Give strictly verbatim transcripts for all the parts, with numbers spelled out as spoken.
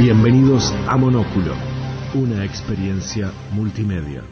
Bienvenidos a Monóculo, una experiencia multimedia.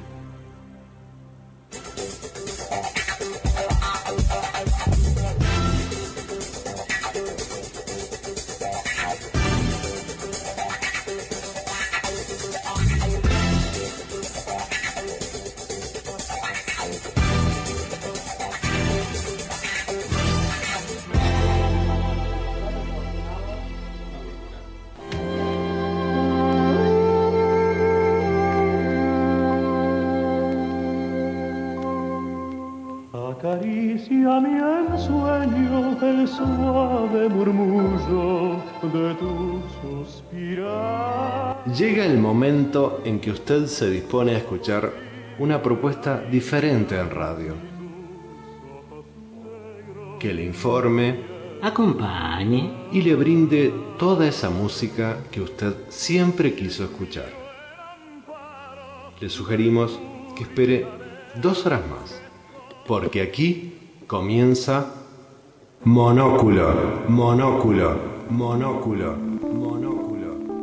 Acaricia mi ensueño el suave murmullo de tu suspirar. Llega el momento en que usted se dispone a escuchar una propuesta diferente en radio. Que le informe, acompañe y le brinde toda esa música que usted siempre quiso escuchar. Le sugerimos que espere dos horas más, porque aquí comienza Monóculo, Monóculo, Monóculo, Monóculo.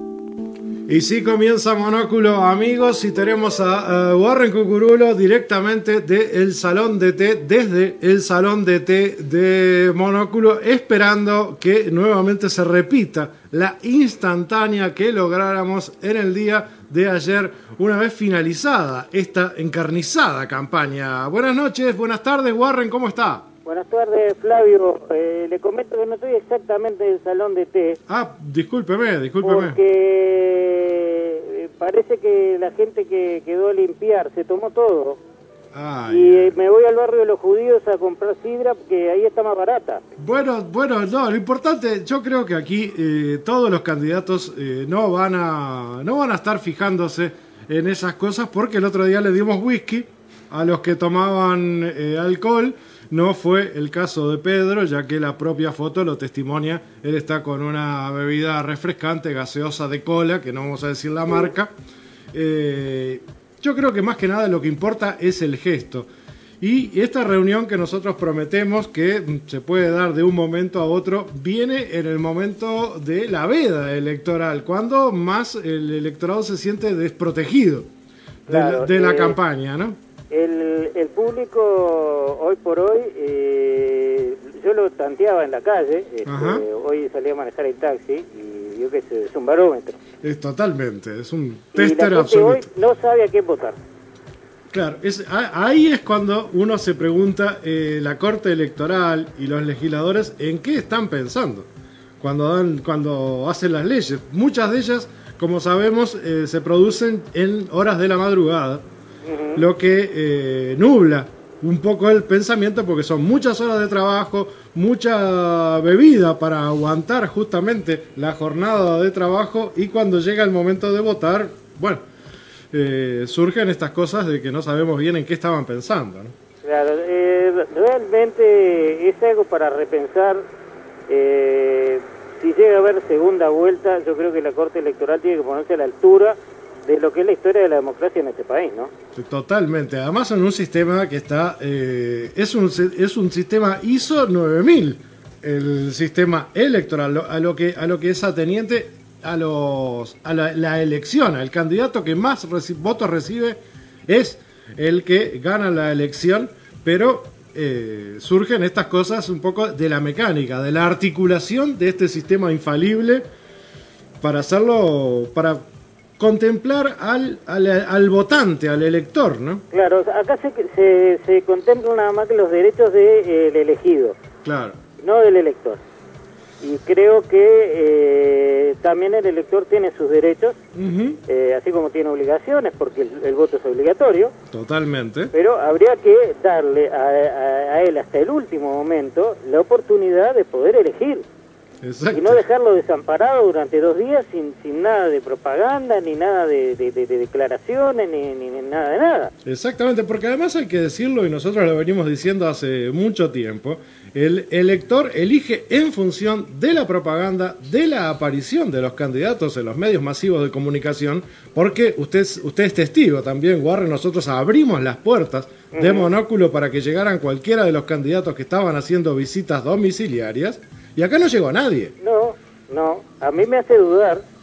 Y sí comienza Monóculo, amigos, y tenemos a uh, Warren Cucurulo directamente del Salón de Té, desde el Salón de Té de Monóculo, esperando que nuevamente se repita la instantánea que lográramos en el día de ayer, una vez finalizada esta encarnizada campaña. Buenas noches, buenas tardes, Warren, ¿cómo está? Buenas tardes, Flavio. Eh, le comento que no estoy exactamente en el Salón de Té. Ah, discúlpeme, discúlpeme. Porque parece que la gente que quedó a limpiar se tomó todo. Ay, y eh, me voy al barrio de los judíos a comprar sidra, porque ahí está más barata. Bueno, bueno, no, lo importante, yo creo que aquí eh, todos los candidatos eh, no van a no van a estar fijándose en esas cosas, porque el otro día le dimos whisky a los que tomaban eh, alcohol. No fue el caso de Pedro, ya que la propia foto lo testimonia. Él está con una bebida refrescante, gaseosa de cola, que no vamos a decir la marca. Eh, yo creo que más que nada lo que importa es el gesto. Y esta reunión que nosotros prometemos que se puede dar de un momento a otro, viene en el momento de la veda electoral, cuando más el electorado se siente desprotegido de, Claro, la, de la eh, campaña, ¿no? El, el público hoy por hoy, eh, yo lo tanteaba en la calle, este, hoy salí a manejar el taxi y yo que sé, es un barómetro. Es totalmente, es un Y tester la gente hoy absoluto. no sabe a quién votar. Claro, es, ahí es cuando uno se pregunta, eh, la Corte Electoral y los legisladores, ¿en qué están pensando cuando, dan, cuando hacen las leyes? Muchas de ellas, como sabemos, eh, se producen en horas de la madrugada, uh-huh. lo que eh, nubla un poco el pensamiento, porque son muchas horas de trabajo, mucha bebida para aguantar justamente la jornada de trabajo, y cuando llega el momento de votar, bueno, eh, surgen estas cosas de que no sabemos bien en qué estaban pensando, ¿no? Claro, eh, realmente es algo para repensar. Eh, si llega a haber segunda vuelta, yo creo que la Corte Electoral tiene que ponerse a la altura de lo que es la historia de la democracia en este país, ¿no? Totalmente. Además, en un sistema que está eh, es un es un sistema I S O nueve mil, el sistema electoral, a lo que a lo que es ateniente a los a la, la elección. El candidato que más reci- votos recibe es el que gana la elección, pero eh, surgen estas cosas un poco de la mecánica, de la articulación de este sistema infalible para hacerlo, para contemplar al, al, al votante, al elector, ¿no? Claro, acá se, se, se contemplan nada más que los derechos del de, eh, elegido, claro, no del elector. Y creo que eh, también el elector tiene sus derechos, uh-huh. eh, así como tiene obligaciones, porque el, el voto es obligatorio. Totalmente. Pero habría que darle a, a, a él hasta el último momento la oportunidad de poder elegir. Exacto. Y no dejarlo desamparado durante dos días sin, sin nada de propaganda, ni nada de, de, de, de declaraciones, ni, ni, ni nada de nada. Exactamente, porque además hay que decirlo, y nosotros lo venimos diciendo hace mucho tiempo, el elector elige en función de la propaganda, de la aparición de los candidatos en los medios masivos de comunicación, porque usted, usted es testigo también, Warren, nosotros abrimos las puertas uh-huh. de Monóculo para que llegaran cualquiera de los candidatos que estaban haciendo visitas domiciliarias, y acá no llegó nadie. No, no, a mí me hace dudar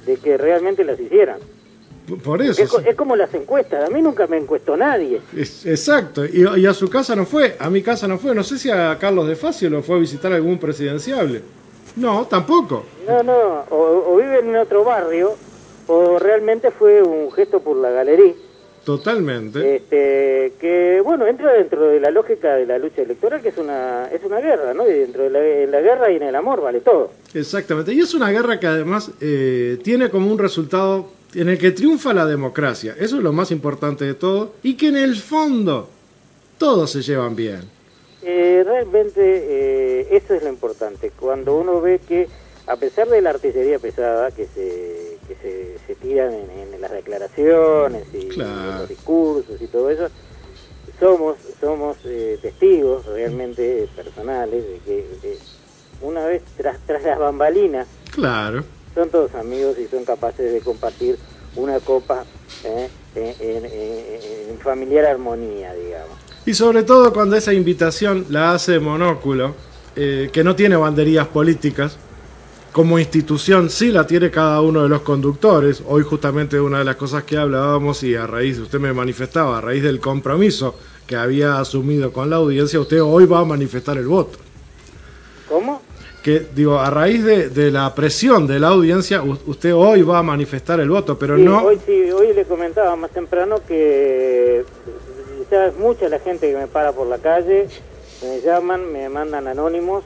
de que realmente las hicieran. Por eso. Es, es como las encuestas, a mí nunca me encuestó nadie. Es, exacto, y, y a su casa no fue, a mi casa no fue, no sé si a Carlos de Facio lo fue a visitar algún presidenciable. No, tampoco. No, no, o, o vive en otro barrio, o realmente fue un gesto por la galería. Totalmente. Este, que bueno, entra dentro de la lógica de la lucha electoral, que es una es una guerra, ¿no? Y dentro de la, en la guerra y en el amor vale todo. Exactamente, y es una guerra que además eh, tiene como un resultado en el que triunfa la democracia, eso es lo más importante de todo, y que en el fondo todos se llevan bien. Eh, realmente eh, eso es lo importante, cuando uno ve que a pesar de la artillería pesada que se que se, se tiran en, en las declaraciones y claro. en los discursos y todo eso, somos somos eh, testigos realmente personales de que de, una vez tras tras las bambalinas, claro, son todos amigos y son capaces de compartir una copa eh, en, en, en, en familiar armonía, digamos. Y sobre todo cuando esa invitación la hace Monóculo, eh, que no tiene banderías políticas, como institución sí la tiene cada uno de los conductores. Hoy justamente una de las cosas que hablábamos, y a raíz, usted me manifestaba, a raíz del compromiso que había asumido con la audiencia, usted hoy va a manifestar el voto. ¿Cómo? Que digo, a raíz de, de la presión de la audiencia, usted hoy va a manifestar el voto, pero sí, no... Hoy, sí, hoy le comentaba más temprano que ya es mucha la gente que me para por la calle, me llaman, me mandan anónimos,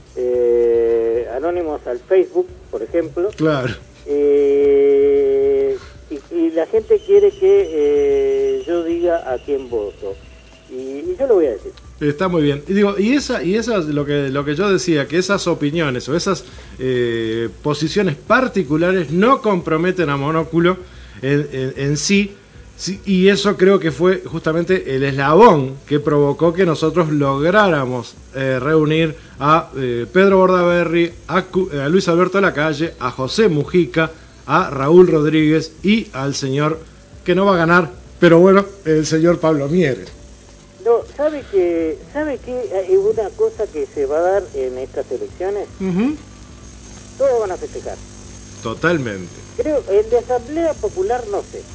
eh, anónimos al Facebook, por ejemplo. Claro. Eh, y, y la gente quiere que eh, yo diga a quién voto. Y, y yo lo voy a decir. Está muy bien. Y digo, y esa, y esas, lo que lo que yo decía, que esas opiniones o esas eh, posiciones particulares no comprometen a Monóculo en, en, en sí, sí, y eso creo que fue justamente el eslabón que provocó que nosotros lográramos eh, reunir a eh, Pedro Bordaberry, a, a Luis Alberto Lacalle, a José Mujica, a Raúl Rodríguez y al señor que no va a ganar, pero bueno, el señor Pablo Mieres. No, ¿sabe que sabe que hay una cosa que se va a dar en estas elecciones? Uh-huh. Todos van a festejar. Totalmente. Creo, el de Asamblea Popular no sé,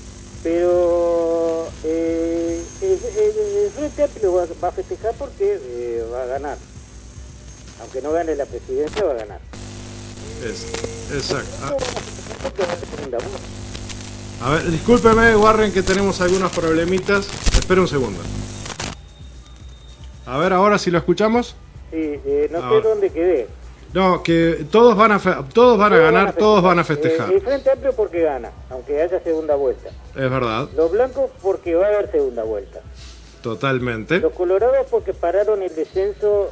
pero eh, el, el, el Frente Amplio va, va a festejar porque eh, va a ganar. Aunque no gane la presidencia, va a ganar. Es, exacto. Todos van a festejar porque va a ser segunda vuelta. A ver, discúlpeme, Warren, que tenemos algunos problemitas. Espera un segundo. A ver, ahora si lo escuchamos. Sí, eh, no Ahora. sé dónde quedé. No, que todos van a fe- todos van a Todos ganar, todos van a festejar. Eh, el Frente Amplio porque gana, aunque haya segunda vuelta. Es verdad, Los blancos porque va a haber segunda vuelta. totalmente. Los colorados porque pararon el descenso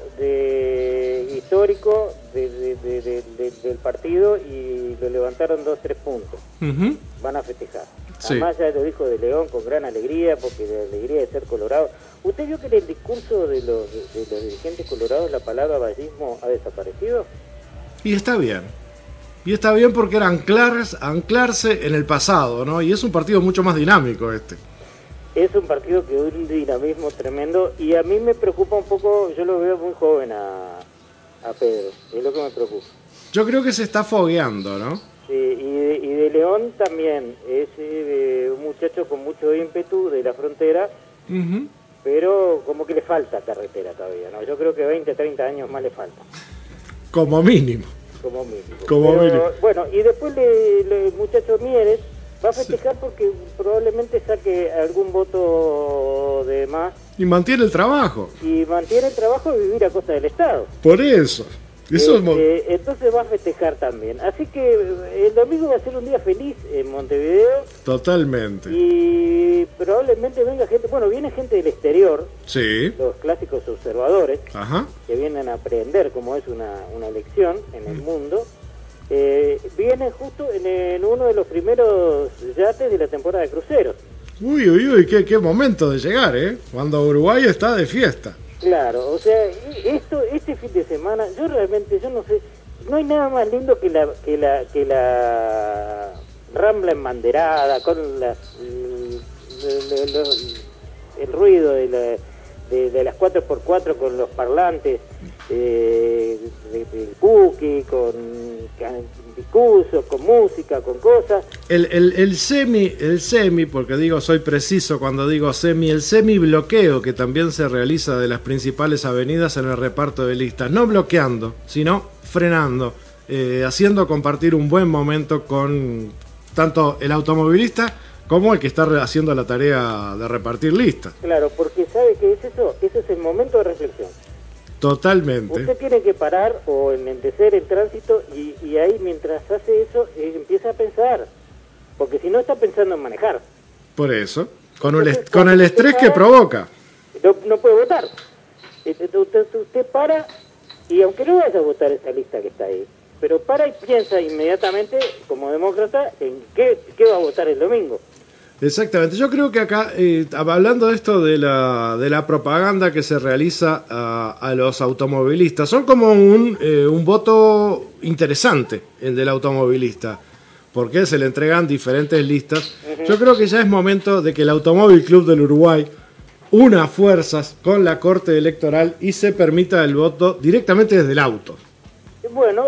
de histórico de, de, de, de, de, del partido y lo levantaron dos, tres puntos. Uh-huh. Van a festejar. Sí. Además ya lo dijo De León con gran alegría, porque la alegría de ser colorado. ¿Usted vio que en el discurso de los, de, de los dirigentes colorados la palabra vallismo ha desaparecido? Y está bien. Y está bien porque era anclarse, anclarse en el pasado, ¿no? Y es un partido mucho más dinámico este. Es un partido que da un dinamismo tremendo y a mí me preocupa un poco, yo lo veo muy joven a, a Pedro, es lo que me preocupa. Yo creo que se está fogueando, ¿no? Sí, y, de, y de León también, es eh, un muchacho con mucho ímpetu de la frontera, Uh-huh. pero como que le falta carretera todavía, ¿no? Yo creo que veinte, treinta años más le falta, Como mínimo. como mínimo. Como Pero, mínimo. bueno, y después le, le- el muchacho Mieres va a festejar porque probablemente saque algún voto de más Y mantiene el trabajo. y mantiene el trabajo de vivir a costa del Estado. Por eso. Eso es mo- Este, entonces va a festejar también. Así que eh, el domingo va a ser un día feliz en Montevideo Totalmente. y probablemente venga gente, bueno, viene gente del exterior, Sí. los clásicos observadores, Ajá. que vienen a aprender cómo es una, una elección en el mundo. Eh, vienen justo en, en uno de los primeros yates de la temporada de cruceros. Uy, uy, uy, qué, qué momento de llegar, ¿eh? Cuando Uruguay está de fiesta. Claro, o sea, y- esto, este fin de semana, yo realmente, yo no sé, no hay nada más lindo que la que la que la rambla embanderada con las el, el- el- el ruido de, la, de, de las cuatro por cuatro con los parlantes eh, de, de cookie, con, con discursos, con música, con cosas. El, el, el semi, el semi, porque digo, soy preciso cuando digo semi, el semi bloqueo que también se realiza de las principales avenidas en el reparto de listas, no bloqueando, sino frenando, eh, haciendo compartir un buen momento con tanto el automovilista como el que está haciendo la tarea de repartir listas. Claro, porque ¿sabe qué es eso? Ese es el momento de reflexión. Totalmente. Usted tiene que parar o enlentecer el tránsito y, y ahí mientras hace eso eh, empieza a pensar, porque si no está pensando en manejar. Por eso, con, Entonces, el, con el estrés para, que provoca. No, no puede votar. Usted, usted, usted para y aunque no vaya a votar esa lista que está ahí, pero para y piensa inmediatamente como demócrata en qué, qué va a votar el domingo. Exactamente, yo creo que acá, eh, hablando de esto de la, de la propaganda que se realiza a, a los automovilistas, son como un, eh, un voto interesante el del automovilista, porque se le entregan diferentes listas. Uh-huh. Yo creo que ya es momento de que el Automóvil Club del Uruguay una fuerzas con la Corte Electoral y se permita el voto directamente desde el auto. Bueno,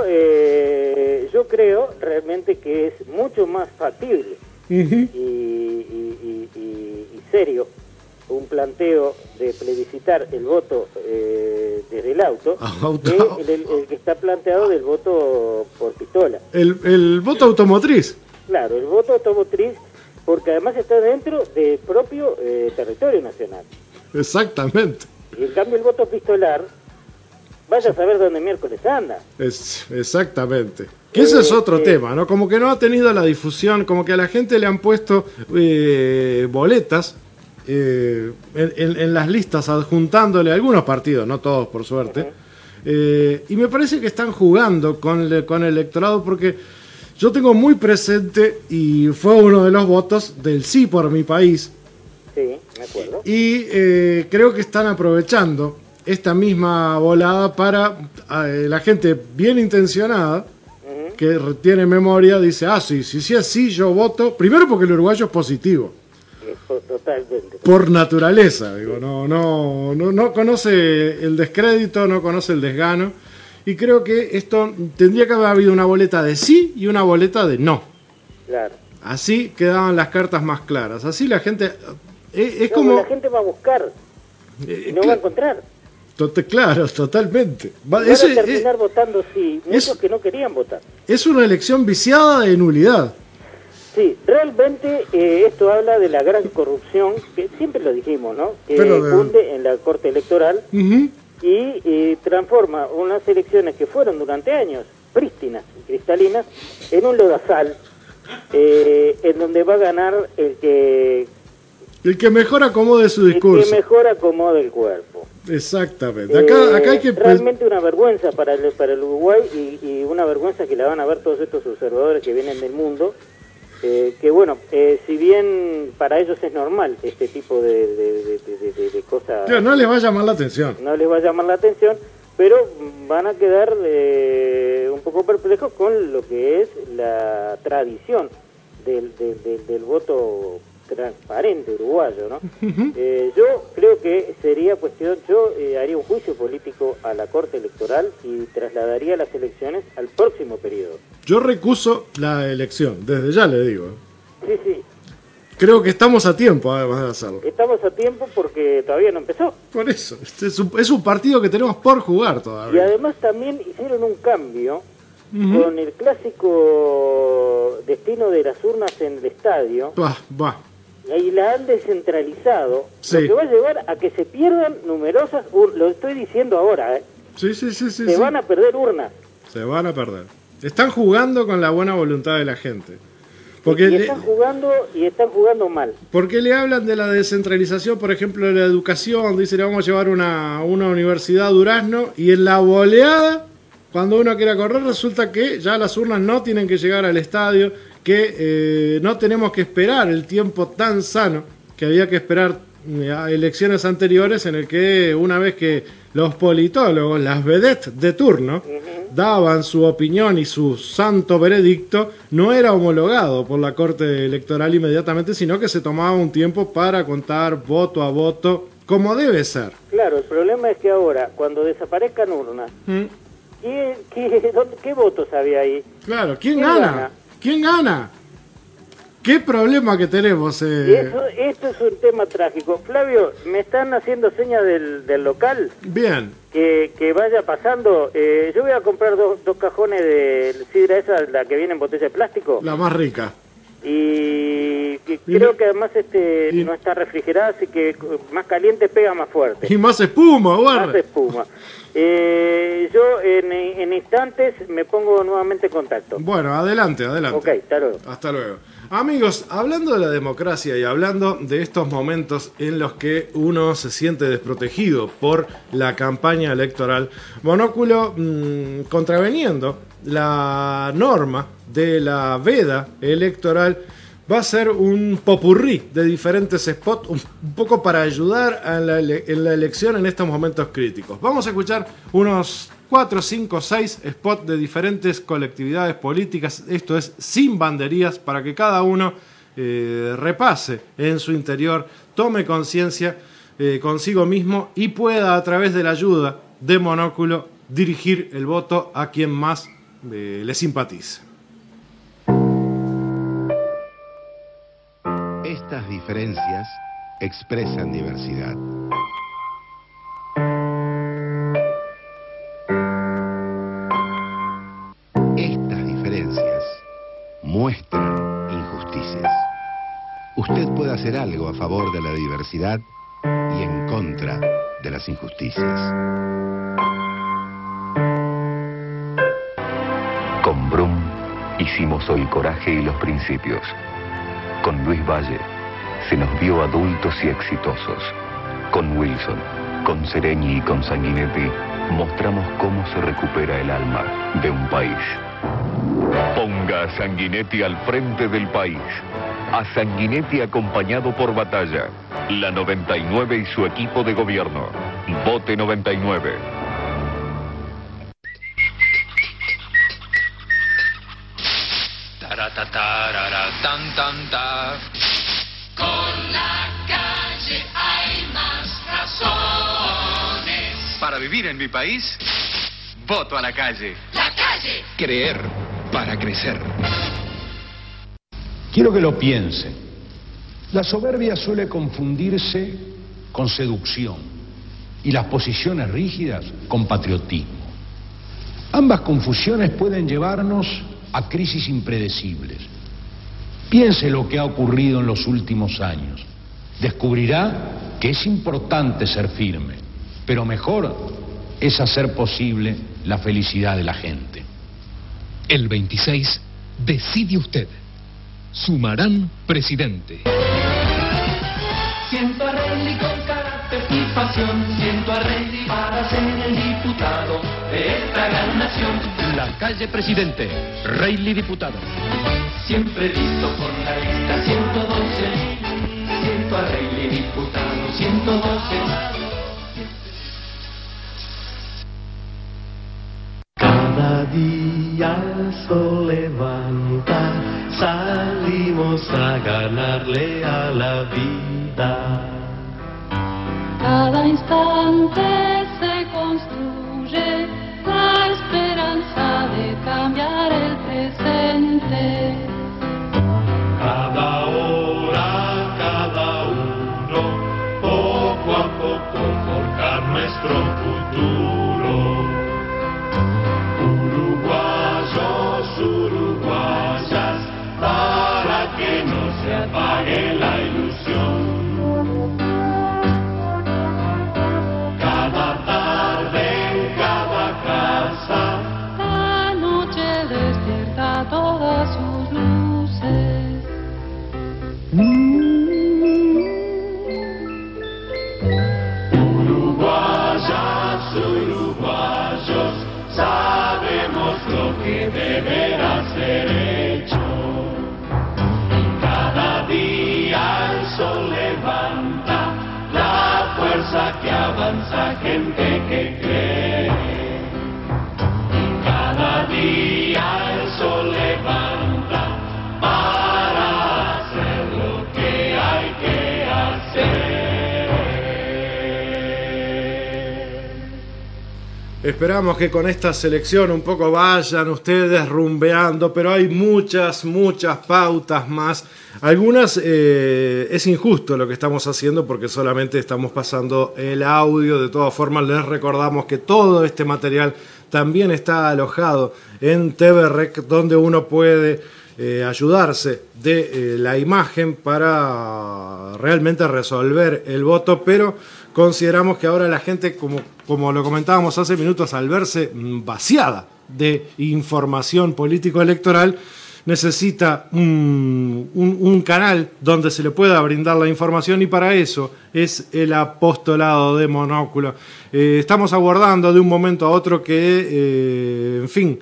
eh, yo creo realmente que es mucho más factible. Uh-huh. y, y, y, y, y serio un planteo de plebiscitar el voto eh, desde el auto, auto. Que el, el, el que está planteado del voto por pistola. El, el voto automotriz. Claro, el voto automotriz, porque además está dentro del propio eh, territorio nacional. Exactamente. Y en cambio el voto pistolar, vaya a saber dónde miércoles anda. Es, exactamente. Que ese es otro eh, tema, ¿no? Como que no ha tenido la difusión, como que a la gente le han puesto eh, boletas eh, en, en, en las listas, adjuntándole a algunos partidos, no todos por suerte. Uh-huh. eh, y me parece que están jugando con, le, con el electorado, porque yo tengo muy presente, y fue uno de los votos del sí por mi país. Sí, me acuerdo. Y eh, creo que están aprovechando esta misma volada para eh, la gente bien intencionada, que tiene memoria, dice, ah, sí, sí, sí, así yo voto, primero porque el uruguayo es positivo. Totalmente. Por naturaleza, digo, no, no, no, no conoce el descrédito, no conoce el desgano, y creo que esto tendría que haber habido una boleta de sí y una boleta de no. Claro. Así quedaban las cartas más claras, así la gente, es, es no, como... La gente va a buscar, eh, y no cl- va a encontrar. Claro, totalmente. Va, Van ese, a terminar es, votando sí, muchos es, que no querían votar. Es una elección viciada de nulidad. Sí, realmente eh, esto habla de la gran corrupción, que siempre lo dijimos, ¿no? Que de... cunde en la Corte Electoral uh-huh. y eh, transforma unas elecciones que fueron durante años prístinas y cristalinas en un lodazal, eh, en donde va a ganar el que... El que mejor acomode su discurso. El que mejor acomode el cuerpo. Exactamente. Acá, eh, acá hay que... Realmente una vergüenza para el, para el Uruguay y, y una vergüenza que la van a ver todos estos observadores que vienen del mundo. Eh, que bueno, eh, si bien para ellos es normal este tipo de, de, de, de, de, de cosas... Claro, no les va a llamar la atención. No les va a llamar la atención, pero van a quedar eh, un poco perplejos con lo que es la tradición del, del, del, del voto transparente uruguayo, ¿no? Uh-huh. Eh, yo creo que sería cuestión, yo eh, haría un juicio político a la Corte Electoral y trasladaría las elecciones al próximo periodo. Yo recuso la elección, desde ya le digo. Sí, sí. Creo que estamos a tiempo, además de hacerlo. Estamos a tiempo porque todavía no empezó. Por eso, este es, un, es un partido que tenemos por jugar todavía. Y además también hicieron un cambio uh-huh. con el clásico destino de las urnas en el estadio. Bah, bah. Y la han descentralizado, sí. Lo que va a llevar a que se pierdan numerosas urnas, lo estoy diciendo ahora, ¿eh? Sí, sí, sí, sí. Se sí. van a perder urnas. Se van a perder. Están jugando con la buena voluntad de la gente. Porque y están le... jugando y están jugando mal. Porque le hablan de la descentralización, por ejemplo, de la educación, dice, le vamos a llevar una, una universidad a Durazno, y en la boleada, cuando uno quiera correr, resulta que ya las urnas no tienen que llegar al estadio, que eh, no tenemos que esperar el tiempo tan sano que había que esperar eh, a elecciones anteriores, en el que una vez que los politólogos, las vedettes de turno, uh-huh. daban su opinión y su santo veredicto, no era homologado por la Corte Electoral inmediatamente, sino que se tomaba un tiempo para contar voto a voto como debe ser. Claro, el problema es que ahora, cuando desaparezcan urnas, ¿Mm? ¿qué, qué, dónde, qué votos había ahí? Claro, ¿quién, ¿Quién gana? gana? ¿Quién gana? ¿Qué problema que tenemos? Eh? Eso, esto es un tema trágico. Flavio, me están haciendo señas del, del local. Bien. Que, que vaya pasando. Eh, yo voy a comprar dos, dos cajones de sidra esa, la que viene en botella de plástico. La más rica. Y, y Y creo no- que además este y- no está refrigerada, así que más caliente pega más fuerte. Y más espuma, guarda. Más espuma. Eh, yo en, en instantes me pongo nuevamente en contacto. Bueno, adelante, adelante. Ok, hasta luego. Hasta luego. Amigos, hablando de la democracia y hablando de estos momentos en los que uno se siente desprotegido por la campaña electoral, Monóculo, mmm, contraveniendo la norma de la veda electoral, va a ser un popurrí de diferentes spots, un, un poco para ayudar a la ele- en la elección en estos momentos críticos. Vamos a escuchar unos cuatro, cinco, seis spots de diferentes colectividades políticas, esto es sin banderías, para que cada uno eh, repase en su interior, tome conciencia eh, consigo mismo y pueda, a través de la ayuda de Monóculo, dirigir el voto a quien más eh, le simpatice. Estas diferencias expresan diversidad. Estas diferencias muestran injusticias. Usted puede hacer algo a favor de la diversidad y en contra de las injusticias. Con Brum hicimos hoy coraje y los principios. Con Luis Valle se nos vio adultos y exitosos. Con Wilson, con Sereñi y con Sanguinetti mostramos cómo se recupera el alma de un país. Ponga a Sanguinetti al frente del país. A Sanguinetti acompañado por Batalla. La noventa y nueve y su equipo de gobierno. Vote noventa y nueve. Taratatara, tan, tan, ta. Con la calle hay más razones. Para vivir en mi país, voto a la calle. La calle. Creer para crecer. Quiero que lo piensen. La soberbia suele confundirse con seducción y las posiciones rígidas con patriotismo. Ambas confusiones pueden llevarnos a crisis impredecibles. Piense lo que ha ocurrido en los últimos años. Descubrirá que es importante ser firme, pero mejor es hacer posible la felicidad de la gente. El veintiséis, decide usted. Sumarán presidente. Siento a Reilly con carácter y pasión. Siento a Reilly para ser el diputado de esta gran nación. La calle presidente, Reilly diputado. Siempre listo por la lista ciento doce. Siento a Reilly diputado ciento doce. Cada día el sol levanta, salimos a ganarle a la vida. Cada instante se construye la esperanza de cambiar el presente. Cada hora, cada uno, poco a poco forjar nuestro futuro. Uruguayos, uruguayas, para que no se apague la ilusión. Cada tarde en cada casa, La noche despierta todas sus luces. uruguayas, uruguayos, sabemos lo que deberá ser hecho. Cada día el sol levanta la fuerza que avanza, gente que cree. Cada día el sol levanta para hacer lo que hay que hacer. Esperamos que con esta selección un poco vayan ustedes rumbeando, pero hay muchas, muchas pautas más. Algunas eh, es injusto lo que estamos haciendo porque solamente estamos pasando el audio. De todas formas, les recordamos que todo este material también está alojado en T V Rec, donde uno puede eh, ayudarse de eh, la imagen para realmente resolver el voto, pero consideramos que ahora la gente, como, como lo comentábamos hace minutos, al verse vaciada de información político-electoral, necesita un, un, un canal donde se le pueda brindar la información, y para eso es el apostolado de Monóculo. Eh, estamos aguardando de un momento a otro que, eh, en fin,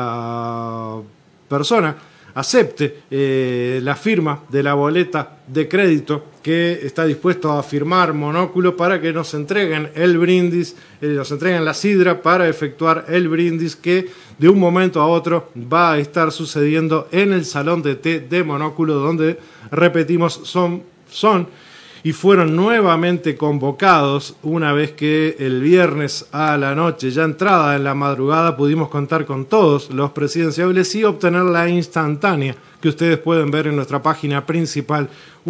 la persona acepte eh, la firma de la boleta de crédito que está dispuesto a firmar Monóculo para que nos entreguen el brindis, eh, nos entreguen la sidra para efectuar el brindis que de un momento a otro va a estar sucediendo en el salón de té de Monóculo, donde, repetimos, son, son y fueron nuevamente convocados una vez que el viernes a la noche, ya entrada en la madrugada, pudimos contar con todos los presidenciables y obtener la instantánea que ustedes pueden ver en nuestra página principal.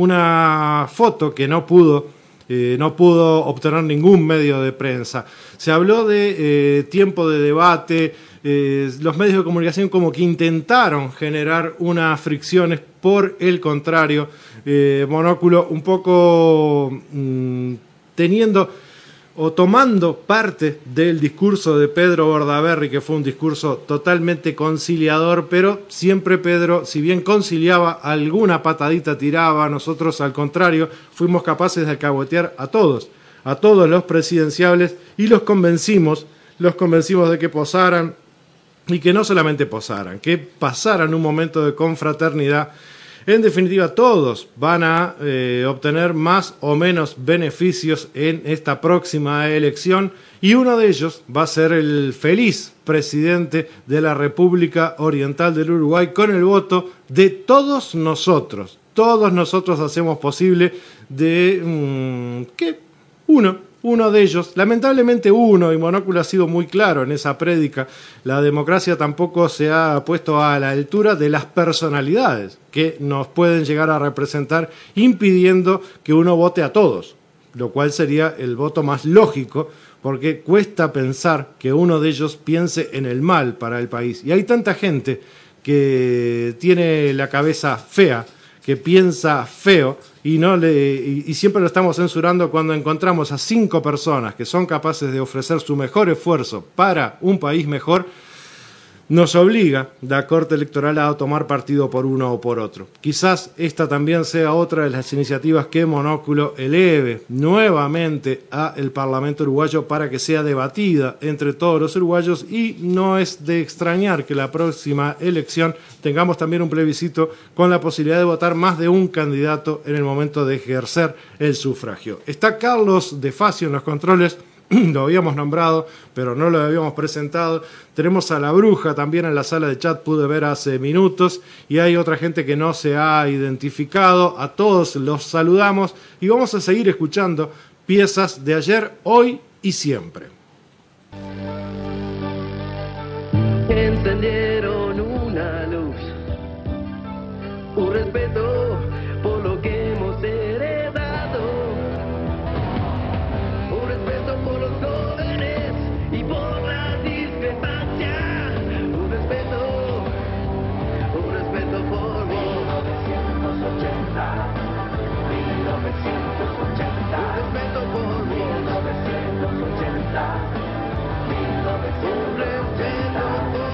Una foto que no pudo, eh, no pudo obtener ningún medio de prensa. Se habló de eh, tiempo de debate. Eh, los medios de comunicación como que intentaron generar unas fricciones. Por el contrario, eh, Monóculo un poco mmm, teniendo o tomando parte del discurso de Pedro Bordaberry, que fue un discurso totalmente conciliador, pero siempre Pedro, si bien conciliaba, alguna patadita tiraba. Nosotros, al contrario, fuimos capaces de alcahuetear a todos, a todos los presidenciables, y los convencimos, los convencimos de que posaran, y que no solamente posaran, que pasaran un momento de confraternidad. En definitiva, todos van a eh, obtener más o menos beneficios en esta próxima elección, y uno de ellos va a ser el feliz presidente de la República Oriental del Uruguay, con el voto de todos nosotros. Todos nosotros hacemos posible de mmm, que uno Uno de ellos, lamentablemente uno, y Monóculo ha sido muy claro en esa prédica, la democracia tampoco se ha puesto a la altura de las personalidades que nos pueden llegar a representar, impidiendo que uno vote a todos, lo cual sería el voto más lógico, porque cuesta pensar que uno de ellos piense en el mal para el país. Y hay tanta gente que tiene la cabeza fea, que piensa feo, y no le y, y siempre lo estamos censurando cuando encontramos a cinco personas que son capaces de ofrecer su mejor esfuerzo para un país mejor. Nos obliga la Corte Electoral a tomar partido por uno o por otro. Quizás esta también sea otra de las iniciativas que Monóculo eleve nuevamente al Parlamento uruguayo para que sea debatida entre todos los uruguayos, y no es de extrañar que la próxima elección tengamos también un plebiscito con la posibilidad de votar más de un candidato en el momento de ejercer el sufragio. Está Carlos de Facio en los controles. Lo habíamos nombrado, pero no lo habíamos presentado. Tenemos a la Bruja también en la sala de chat, pude ver hace minutos, y hay otra gente que no se ha identificado. A todos los saludamos y vamos a seguir escuchando piezas de ayer, hoy y siempre. Encendieron una luz, un respeto por lo que hemos heredado, un respeto por los jóvenes y por la discrepancia, un respeto, un respeto por mil novecientos ochenta, mil novecientos ochenta, un respeto por mil novecientos ochenta, mil novecientos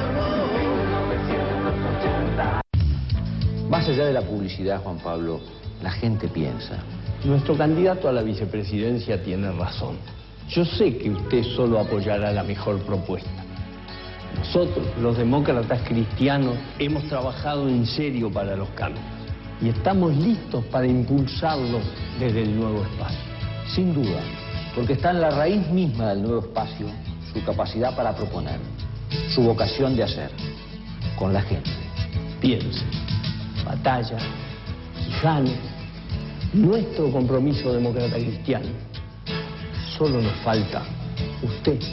ochenta. Más allá de la publicidad, Juan Pablo, la gente piensa. Nuestro candidato a la vicepresidencia tiene razón. Yo sé que usted solo apoyará la mejor propuesta. Nosotros, los demócratas cristianos, hemos trabajado en serio para los cambios y estamos listos para impulsarlos desde el nuevo espacio. Sin duda, porque está en la raíz misma del nuevo espacio su capacidad para proponer, su vocación de hacer, con la gente. Piense, Batalla, Quijano, nuestro compromiso demócrata cristiano. Solo nos falta usted.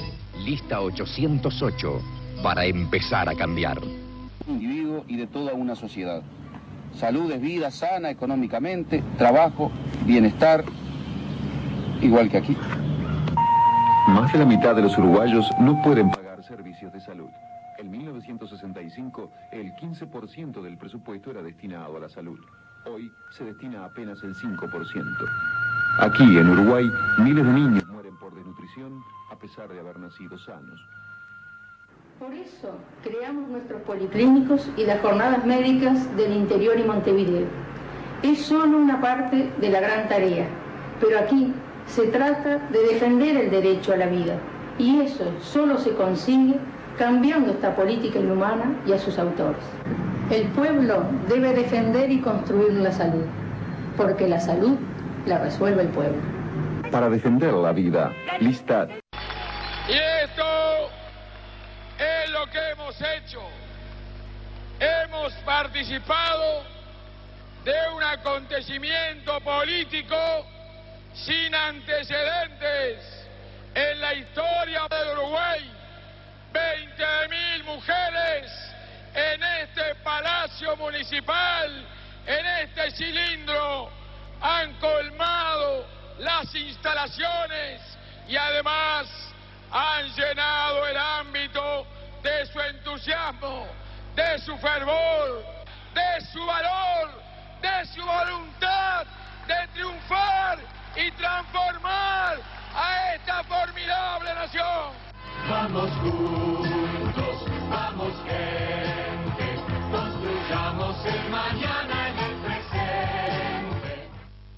lista ochocientos ocho, para empezar a cambiar. Individuo y de toda una sociedad. Salud es vida sana económicamente, trabajo, bienestar, igual que aquí. Más de la mitad de los uruguayos no pueden pagar servicios de salud. En mil novecientos sesenta y cinco, el quince por ciento del presupuesto era destinado a la salud. Hoy se destina apenas el cinco por ciento. Aquí, en Uruguay, miles de niños mueren por desnutrición a pesar de haber nacido sanos. Por eso creamos nuestros policlínicos y las jornadas médicas del interior y Montevideo. Es solo una parte de la gran tarea, pero aquí se trata de defender el derecho a la vida, y eso solo se consigue cambiando esta política inhumana y a sus autores. El pueblo debe defender y construir la salud, porque la salud la resuelve el pueblo. Para defender la vida, lista. Y esto es lo que hemos hecho. Hemos participado de un acontecimiento político sin antecedentes en la historia del Uruguay. veinte mil mujeres en este palacio municipal, en este cilindro, han colmado las instalaciones y además han llenado el ámbito de su entusiasmo, de su fervor, de su valor, de su voluntad de triunfar y transformar a esta formidable nación. Vamos juntos, vamos gente, construyamos el mañana en el presente.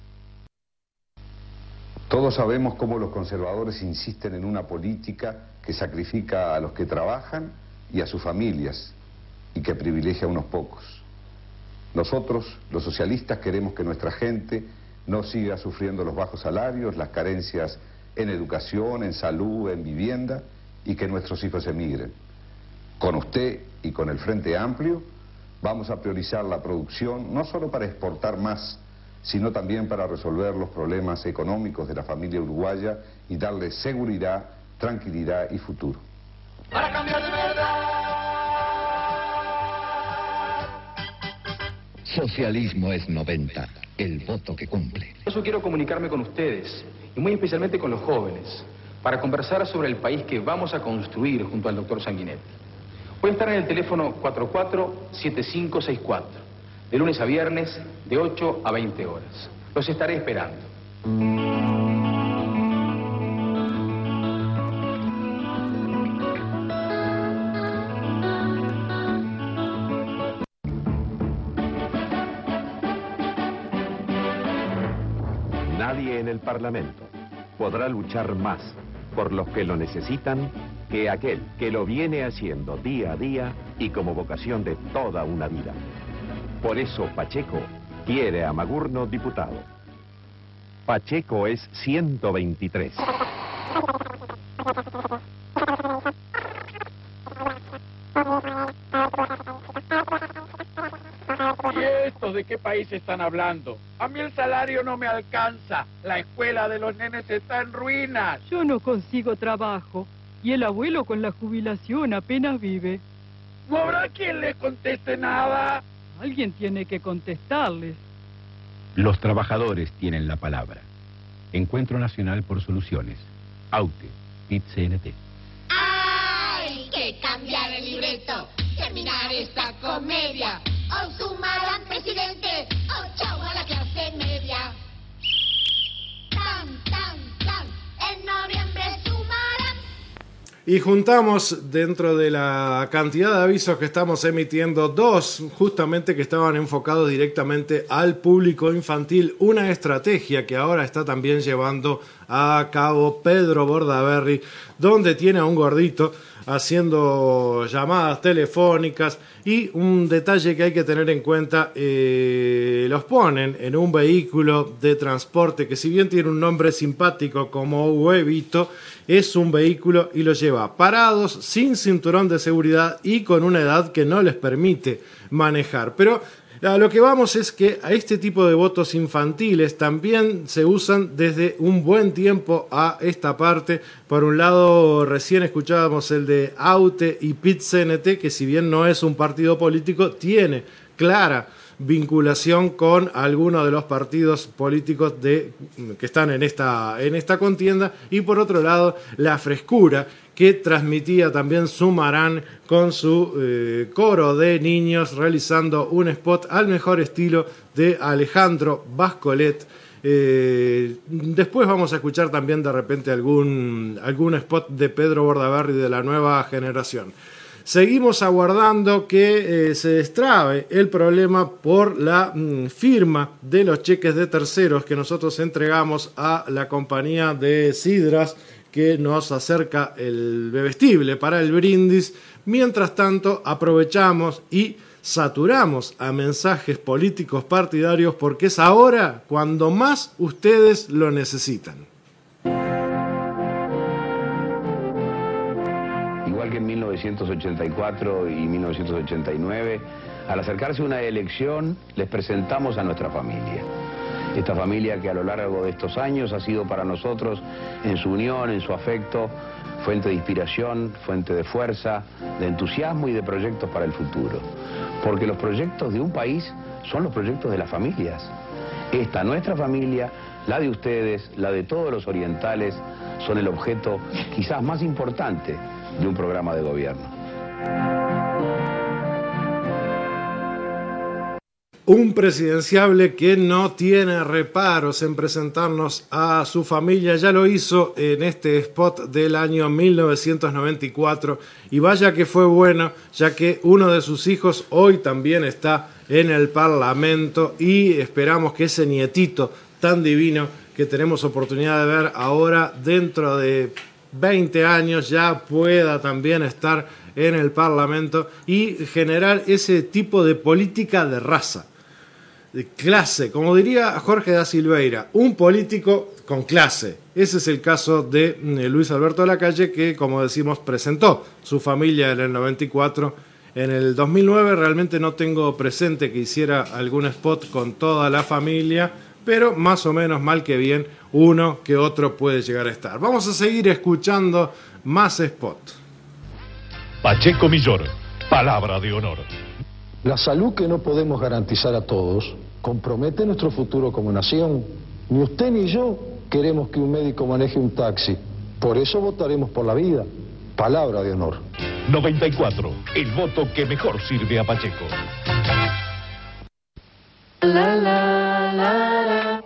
Todos sabemos cómo los conservadores insisten en una política que sacrifica a los que trabajan y a sus familias y que privilegia a unos pocos. Nosotros, los socialistas, queremos que nuestra gente no siga sufriendo los bajos salarios, las carencias en educación, en salud, en vivienda, y que nuestros hijos emigren. Con usted y con el Frente Amplio vamos a priorizar la producción, no solo para exportar más, sino también para resolver los problemas económicos de la familia uruguaya y darle seguridad, tranquilidad y futuro. Para cambiar de verdad. Socialismo es noventa, el voto que cumple. Por eso quiero comunicarme con ustedes, y muy especialmente con los jóvenes, para conversar sobre el país que vamos a construir junto al doctor Sanguinetti. Voy a estar en el teléfono cuatro cuatro siete cinco seis cuatro, de lunes a viernes, de ocho a veinte horas. Los estaré esperando. Nadie en el Parlamento podrá luchar más por los que lo necesitan que aquel que lo viene haciendo día a día y como vocación de toda una vida. Por eso Pacheco quiere a Magurno diputado. Pacheco es ciento veintitrés. ¿Y estos de qué país están hablando? A mí el salario no me alcanza. La escuela de los nenes está en ruinas. Yo no consigo trabajo. Y el abuelo con la jubilación apenas vive. ¿No habrá quien les conteste nada? Alguien tiene que contestarles. Los trabajadores tienen la palabra. Encuentro Nacional por Soluciones. AUTE, P I T C N T. Hay que cambiar el libreto, terminar esta comedia. O sumarán presidente, o chau a la clase media. Tan, tan, tan, en noviembre sumarán. Y juntamos dentro de la cantidad de avisos que estamos emitiendo dos justamente que estaban enfocados directamente al público infantil, una estrategia que ahora está también llevando a cabo Pedro Bordaberry, donde tiene a un gordito haciendo llamadas telefónicas y un detalle que hay que tener en cuenta, eh, los ponen en un vehículo de transporte que si bien tiene un nombre simpático como Huevito, es un vehículo y los lleva parados, sin cinturón de seguridad y con una edad que no les permite manejar. Pero A lo que vamos es que a este tipo de votos infantiles también se usan desde un buen tiempo a esta parte. Por un lado, recién escuchábamos el de AUTE y Pit-C N T, que si bien no es un partido político, tiene clara vinculación con algunos de los partidos políticos de, que están en esta, en esta contienda. Y por otro lado, la frescura que transmitía también Sumarán con su eh, coro de niños realizando un spot al mejor estilo de Alejandro Bascolet. Eh, después vamos a escuchar también de repente algún, algún spot de Pedro Bordaberry de la nueva generación. Seguimos aguardando que eh, se destrabe el problema por la mm, firma de los cheques de terceros que nosotros entregamos a la compañía de sidras que nos acerca el bebestible para el brindis. Mientras tanto, aprovechamos y saturamos a mensajes políticos partidarios porque es ahora cuando más ustedes lo necesitan. Igual que en mil novecientos ochenta y cuatro y mil novecientos ochenta y nueve, al acercarse una elección, les presentamos a nuestra familia. Esta familia que a lo largo de estos años ha sido para nosotros, en su unión, en su afecto, fuente de inspiración, fuente de fuerza, de entusiasmo y de proyectos para el futuro. Porque los proyectos de un país son los proyectos de las familias. Esta, nuestra familia, la de ustedes, la de todos los orientales, son el objeto quizás más importante de un programa de gobierno. Un presidenciable que no tiene reparos en presentarnos a su familia, ya lo hizo en este spot del año mil novecientos noventa y cuatro, y vaya que fue bueno, ya que uno de sus hijos hoy también está en el Parlamento y esperamos que ese nietito tan divino que tenemos oportunidad de ver ahora dentro de veinte años ya pueda también estar en el Parlamento y generar ese tipo de política de raza, de clase, como diría Jorge da Silveira, un político con clase. Ese es el caso de Luis Alberto Lacalle, que, como decimos, presentó su familia en el noventa y cuatro. En el dos mil nueve realmente no tengo presente que hiciera algún spot con toda la familia, pero más o menos mal que bien uno que otro puede llegar a estar. Vamos a seguir escuchando más spot. Pacheco Millor, palabra de honor. La salud que no podemos garantizar a todos compromete nuestro futuro como nación. Ni usted ni yo queremos que un médico maneje un taxi. Por eso votaremos por la vida. Palabra de honor. noventa y cuatro, el voto que mejor sirve a Pacheco. La, la, la, la.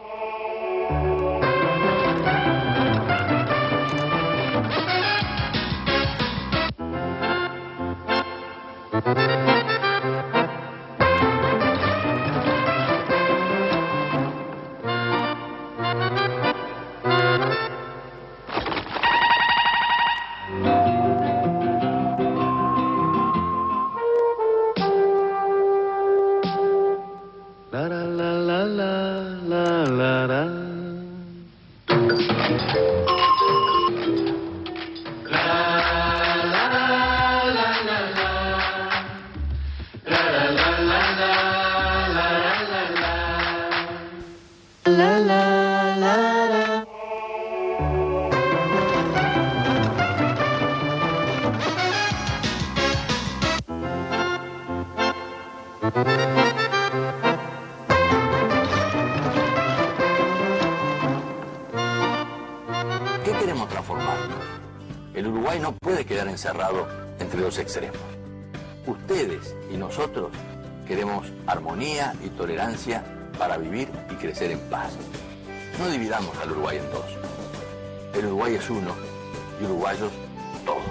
¿Qué queremos transformar? El Uruguay no puede quedar encerrado entre dos extremos. Ustedes y nosotros queremos armonía y tolerancia para vivir y crecer en paz. No dividamos al Uruguay en dos. El Uruguay es uno y uruguayos todos.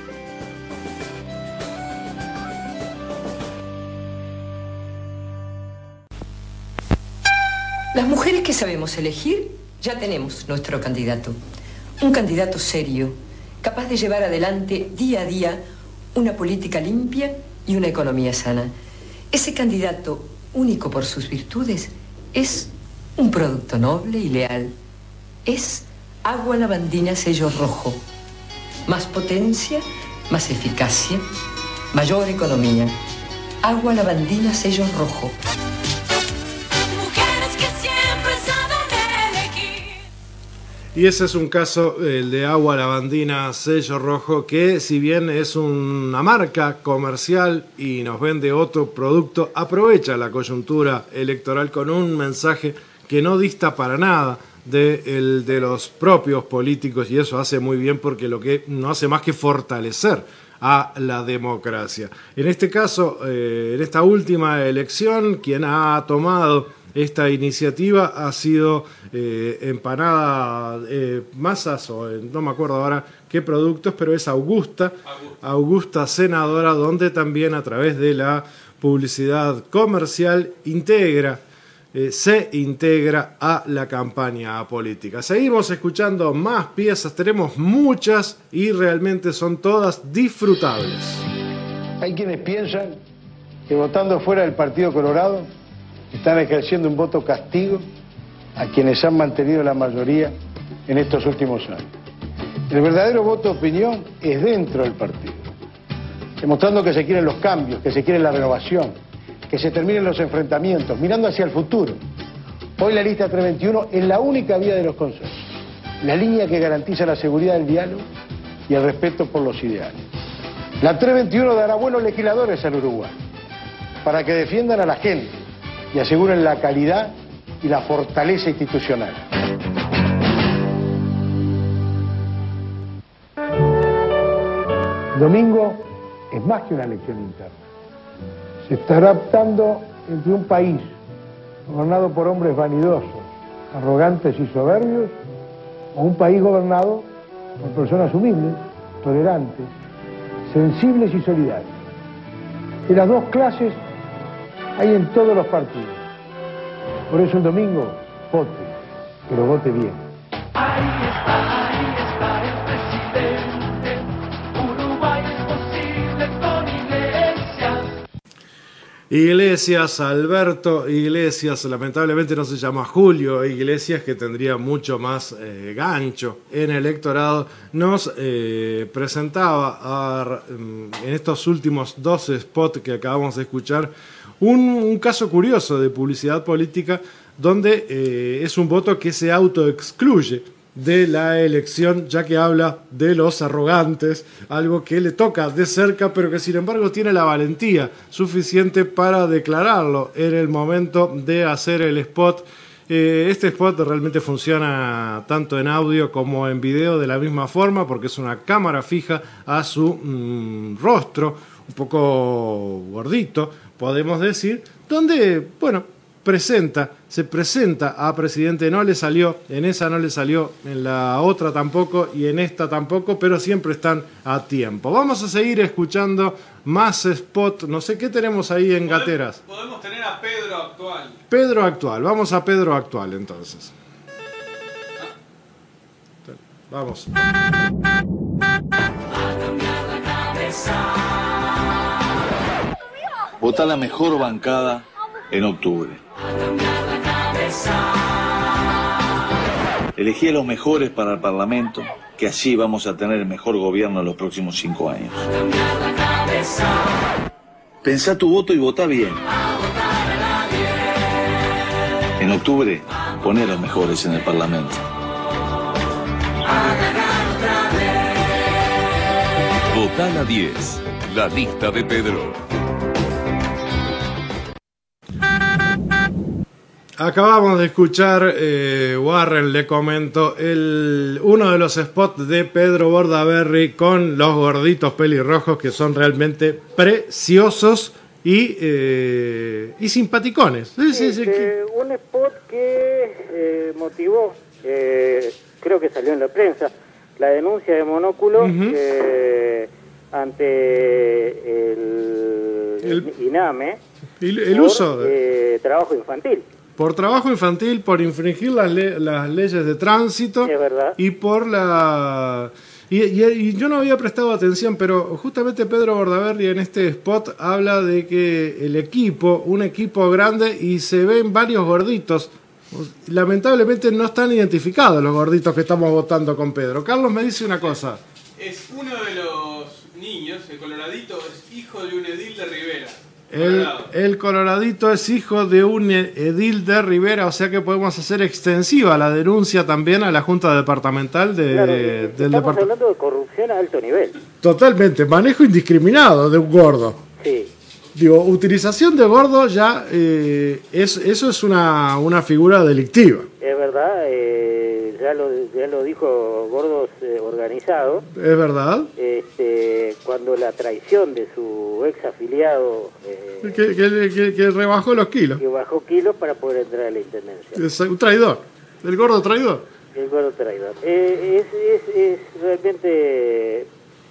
Las mujeres que sabemos elegir, ya tenemos nuestro candidato. Un candidato serio, capaz de llevar adelante día a día una política limpia y una economía sana. Ese candidato, único por sus virtudes, es un producto noble y leal. Es agua lavandina sello rojo. Más potencia, más eficacia, mayor economía. Agua lavandina sello rojo. Y ese es un caso, el de Agua Lavandina Sello Rojo, que si bien es una marca comercial y nos vende otro producto, aprovecha la coyuntura electoral con un mensaje que no dista para nada de, el, de los propios políticos, y eso hace muy bien porque lo que no hace más que fortalecer a la democracia. En este caso, eh, en esta última elección, quien ha tomado esta iniciativa ha sido eh, Empanada eh, Masas, o eh, no me acuerdo ahora qué productos, pero es Augusta, Augusta, Augusta Senadora, donde también a través de la publicidad comercial integra, eh, se integra a la campaña política. Seguimos escuchando más piezas, tenemos muchas y realmente son todas disfrutables. Hay quienes piensan que votando fuera del Partido Colorado están ejerciendo un voto castigo a quienes han mantenido la mayoría en estos últimos años. El verdadero voto de opinión es dentro del partido, demostrando que se quieren los cambios, que se quiere la renovación, que se terminen los enfrentamientos, mirando hacia el futuro. Hoy la lista trescientos veintiuno es la única vía de los consensos, la línea que garantiza la seguridad del diálogo y el respeto por los ideales. La trescientos veintiuno dará buenos legisladores al Uruguay, para que defiendan a la gente y aseguren la calidad y la fortaleza institucional. El domingo es más que una elección interna. Se estará optando entre un país gobernado por hombres vanidosos, arrogantes y soberbios, o un país gobernado por personas humildes, tolerantes, sensibles y solidarias. Y las dos clases hay en todos los partidos. Por eso el domingo, vote, pero vote bien. Ahí está, ahí está el presidente. Uruguay es posible con Iglesias. Iglesias, Alberto Iglesias, lamentablemente no se llama Julio Iglesias, que tendría mucho más eh, gancho en el electorado, nos eh, presentaba a, en estos últimos dos spots que acabamos de escuchar un, un caso curioso de publicidad política donde eh, es un voto que se autoexcluye de la elección, ya que habla de los arrogantes, algo que le toca de cerca, pero que sin embargo tiene la valentía suficiente para declararlo en el momento de hacer el spot. Eh, este spot realmente funciona tanto en audio como en video de la misma forma, porque es una cámara fija a su mmm, rostro, un poco gordito, podemos decir, donde, bueno, presenta, se presenta a presidente, no le salió, en esa no le salió, en la otra tampoco y en esta tampoco, pero siempre están a tiempo. Vamos a seguir escuchando más spot, no sé qué tenemos ahí en Podemos, Gateras. Podemos tener a Pedro Actual. Pedro Actual, vamos a Pedro Actual entonces. Vamos. Vota la mejor bancada en octubre. Elegí a los mejores para el Parlamento, que así vamos a tener el mejor gobierno en los próximos cinco años. Pensá tu voto y votá bien. En octubre, poné a los mejores en el Parlamento. Votá la diez, la lista de Pedro. Acabamos de escuchar, eh, Warren, le comento, el, uno de los spots de Pedro Bordaberry con los gorditos pelirrojos que son realmente preciosos y, eh, y simpaticones. Sí, sí, sí, este, que... Un spot que eh, motivó, eh, creo que salió en la prensa, la denuncia de Monóculo uh-huh. eh, ante el, el, el INAME el, el por, uso de... eh, trabajo infantil. Por trabajo infantil, por infringir las, le las leyes de tránsito y por la... Y, y, y yo no había prestado atención, pero justamente Pedro Bordaberry en este spot habla de que el equipo, un equipo grande, y se ven varios gorditos. Lamentablemente no están identificados los gorditos que estamos votando con Pedro. Carlos me dice una cosa. Es uno de los niños, el coloradito, es hijo de un edil de Rivera. El, el Coloradito es hijo de un edil de Rivera, o sea que podemos hacer extensiva la denuncia también a la Junta Departamental de, Claro, del estamos departamento. hablando de corrupción a alto nivel. Totalmente, manejo indiscriminado de un gordo. Sí. Digo, utilización de gordo ya, eh, es, eso es una, una figura delictiva. Es verdad, eh, ya, lo, ya lo dijo Gordos eh, Organizado. Es verdad. Este, cuando la traición de su ex afiliado eh, Que, que, que, que rebajó los kilos. que bajó kilos para poder entrar a la intendencia. Es un traidor. El gordo traidor. El gordo traidor. Eh, es, es, es realmente, eh,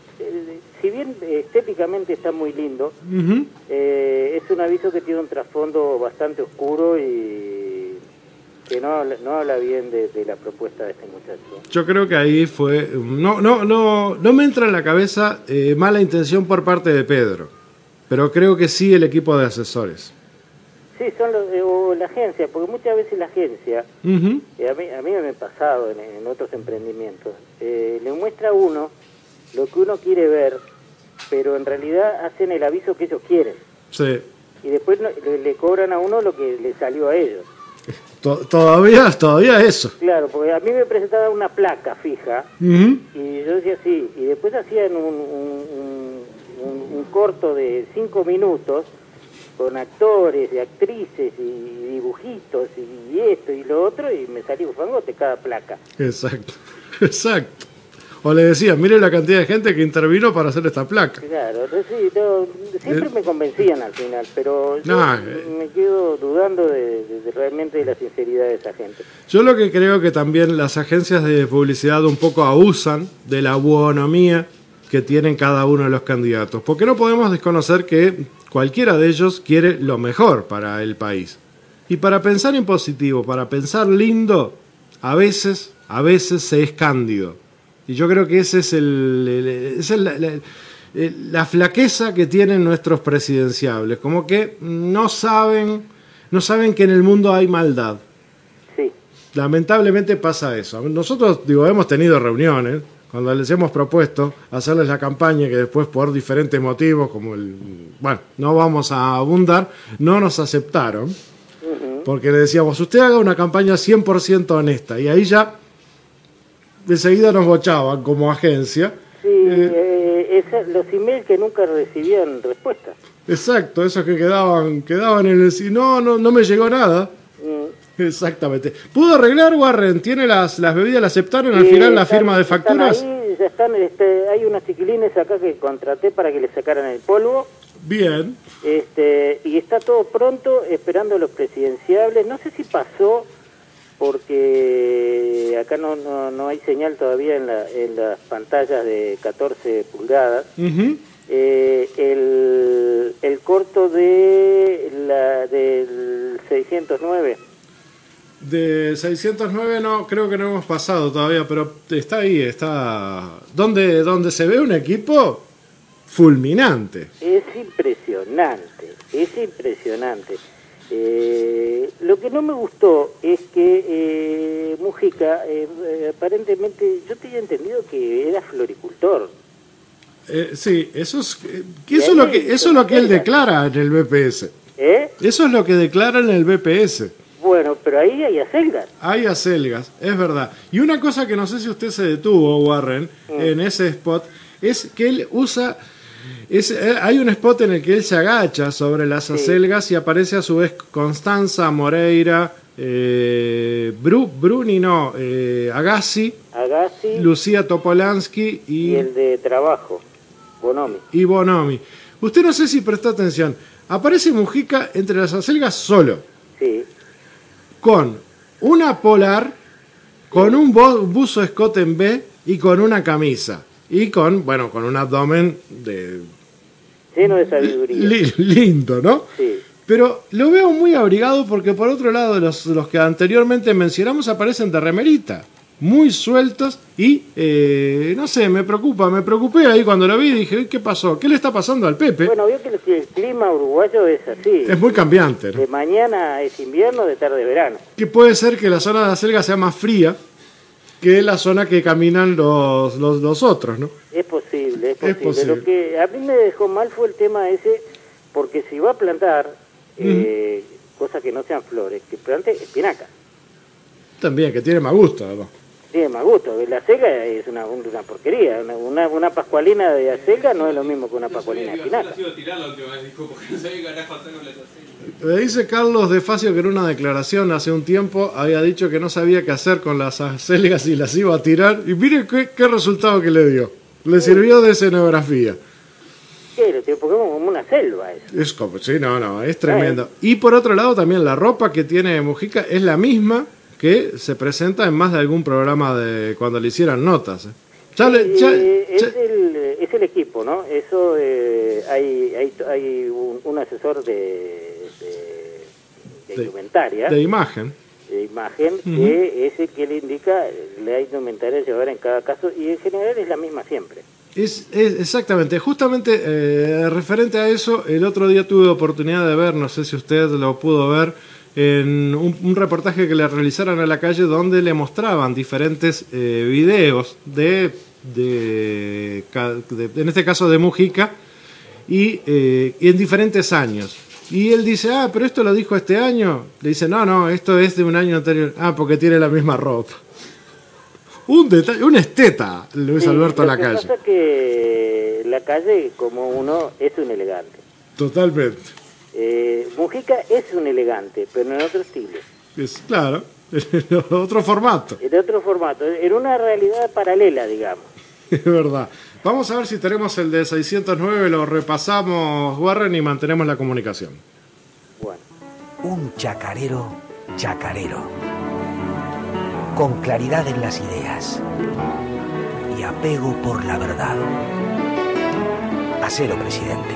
si bien estéticamente está muy lindo, Uh-huh. eh, es un aviso que tiene un trasfondo bastante oscuro y que no, habla- no habla bien de, de la propuesta de este muchacho. Yo creo que ahí fue... No, no, no, no me entra en la cabeza eh, mala intención por parte de Pedro, pero creo que sí el equipo de asesores. Sí, son los, eh, o la agencia, porque muchas veces la agencia, Uh-huh. eh, a, mí, a mí me ha pasado en, en otros emprendimientos, eh, le muestra a uno lo que uno quiere ver, pero en realidad hacen el aviso que ellos quieren. Sí. Y después no- le, le cobran a uno lo que le salió a ellos. To- todavía, todavía eso. Claro, porque a mí me presentaban una placa fija, Uh-huh. y yo decía sí, y después hacían un, un, un- un- un corto de cinco minutos con actores y actrices y dibujitos y esto y lo otro, y me salía un fangote cada placa. Exacto, exacto. O le decía, mire la cantidad de gente que intervino para hacer esta placa. Claro, entonces, sí, no, siempre me convencían al final, pero yo No, me quedo dudando de, de- de realmente de la sinceridad de esa gente. Yo lo que creo que también las agencias de publicidad un poco abusan de la buonomía que tienen cada uno de los candidatos, porque no podemos desconocer que cualquiera de ellos quiere lo mejor para el país. Y para pensar en positivo, para pensar lindo, a veces, a veces se es cándido. Y yo creo que ese es el, el- esa es la, la- el- la flaqueza que tienen nuestros presidenciables, como que no saben, no saben que en el mundo hay maldad. Sí. Lamentablemente pasa eso. Nosotros, digo, hemos tenido reuniones cuando les hemos propuesto hacerles la campaña que después por diferentes motivos, como el, bueno, no vamos a abundar, no nos aceptaron, porque le decíamos, usted haga una campaña cien por ciento honesta, y ahí ya enseguida nos bochaban como agencia. Sí, eh, esa- los emails que nunca recibían respuesta. Exacto, esos que quedaban, quedaban en el... si No, no, no me llegó nada. Mm. Exactamente. ¿Pudo arreglar Warren? ¿Tiene las, las bebidas? ¿La aceptaron al Sí, final la están- firma de están facturas? ahí, ya están, este, hay unos chiquilines acá que contraté para que le sacaran el polvo. Bien. Este, y está todo pronto, esperando los presidenciables. No sé si pasó, porque acá no, no, no hay señal todavía en, la, en las pantallas de catorce pulgadas. Ujú. Eh, el, el corto de la del seiscientos nueve. De seiscientos nueve no, creo que no hemos pasado todavía, pero está ahí, está... Donde, donde se ve un equipo fulminante. Es impresionante, es impresionante. Eh, lo que no me gustó es que eh, Mujica, eh, eh, aparentemente, yo tenía entendido que era floricultor. Eh, sí, eso es, eh, que eso, es lo que, eso es lo que él declara en el B P S. ¿Eh? Eso es lo que declara en el B P S. Bueno, pero ahí hay acelgas. Hay acelgas, es verdad. Y una cosa que no sé si usted se detuvo, Warren, Mm. en ese spot, es que él usa... Es, eh, hay un spot en el que él se agacha sobre las acelgas y aparece a su vez Constanza, Moreira, eh, Bru, Bruni, no, eh, Agassi, Agassi Lucía Topolansky y, y el de trabajo, Bonomi. y Bonomi. Usted no sé si prestó atención. Aparece Mujica entre las acelgas solo, Sí. con una polar, con un bo- buzo escote en B y con una camisa. Y con, bueno, con un abdomen de Lleno de sabiduría. li- lindo, ¿no? Sí. Pero lo veo muy abrigado porque por otro lado los, los que anteriormente mencionamos aparecen de remerita, muy sueltos y, eh, no sé, me preocupa, me preocupé ahí cuando lo vi y dije, ¿qué pasó? ¿Qué le está pasando al Pepe? Bueno, vio que el, que el clima uruguayo es así. Es muy cambiante, ¿no? De mañana es invierno, de tarde es verano. Que puede ser que la zona de la selga sea más fría que la zona que caminan los, los, los otros, ¿no? Es posible, es posible. posible. Lo que a mí me dejó mal fue el tema ese porque si va a plantar eh, mm. cosas que no sean flores, que plante espinaca. También, que tiene más gusto, además. Tiene más gusto. La acelga es una, una porquería. Una, una, una pascualina de acelga no es lo mismo que una pascualina de espinaca. Me dice Carlos de Facio que en una declaración hace un tiempo había dicho que no sabía qué hacer con las acelgas y las iba a tirar. Y mire qué, qué resultado que le dio. Le sirvió de escenografía. ¿Qué? Porque es como una selva eso. Es como, sí, no, no, es tremendo. Y por otro lado también la ropa que tiene Mujica es la misma que se presenta en más de algún programa de cuando le hicieran notas. ¿eh? Ya le, ya, es, ya... El, es el equipo, ¿no? Eso, eh, hay, hay, hay un, un asesor de, de, de, de indumentaria. De imagen. De imagen, uh-huh. que es el que le indica la indumentaria a llevar en cada caso, y en general es la misma siempre. Es, es exactamente, justamente eh, referente a eso, el otro día tuve oportunidad de ver, no sé si usted lo pudo ver, en un, un reportaje que le realizaron a la calle donde le mostraban diferentes eh, videos de, de, de, en este caso de Mujica, y, eh, y en diferentes años. Y él dice, ah, pero esto lo dijo este año. Le dice, no, no, esto es de un año anterior. Ah, porque tiene la misma ropa. Un detalle, un esteta, Luis sí, Alberto Lacalle. Lo que pasa es que Lacalle, como uno, es un elegante. Totalmente. Eh, Mujica es un elegante, pero en otro estilo. Es claro, en otro formato. En otro formato, en una realidad paralela, digamos. Es verdad. Vamos a ver si tenemos el de seiscientos nueve, lo repasamos, Warren, y mantenemos la comunicación. Bueno. Un chacarero, chacarero. Con claridad en las ideas y apego por la verdad. Hacelo, presidente.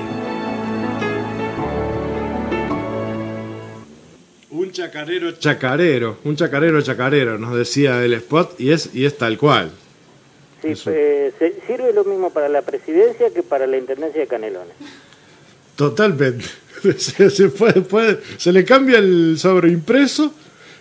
Un chacarero, chacarero, un chacarero, chacarero, nos decía el spot, y es, y es tal cual. Sí, eh, se, sirve lo mismo para la presidencia que para la intendencia de Canelones. Totalmente. Se, se, puede, puede, se le cambia el sobreimpreso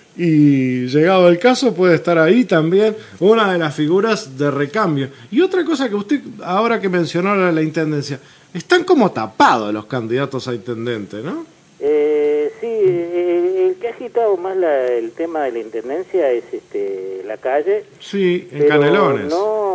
y llegado el caso puede estar ahí también una de las figuras de recambio. Y otra cosa que usted, ahora que mencionó la, la intendencia, están como tapados los candidatos a intendente, ¿no? Eh, sí, el, el que ha agitado más la, el tema de la intendencia es este Lacalle. Sí, en Canelones.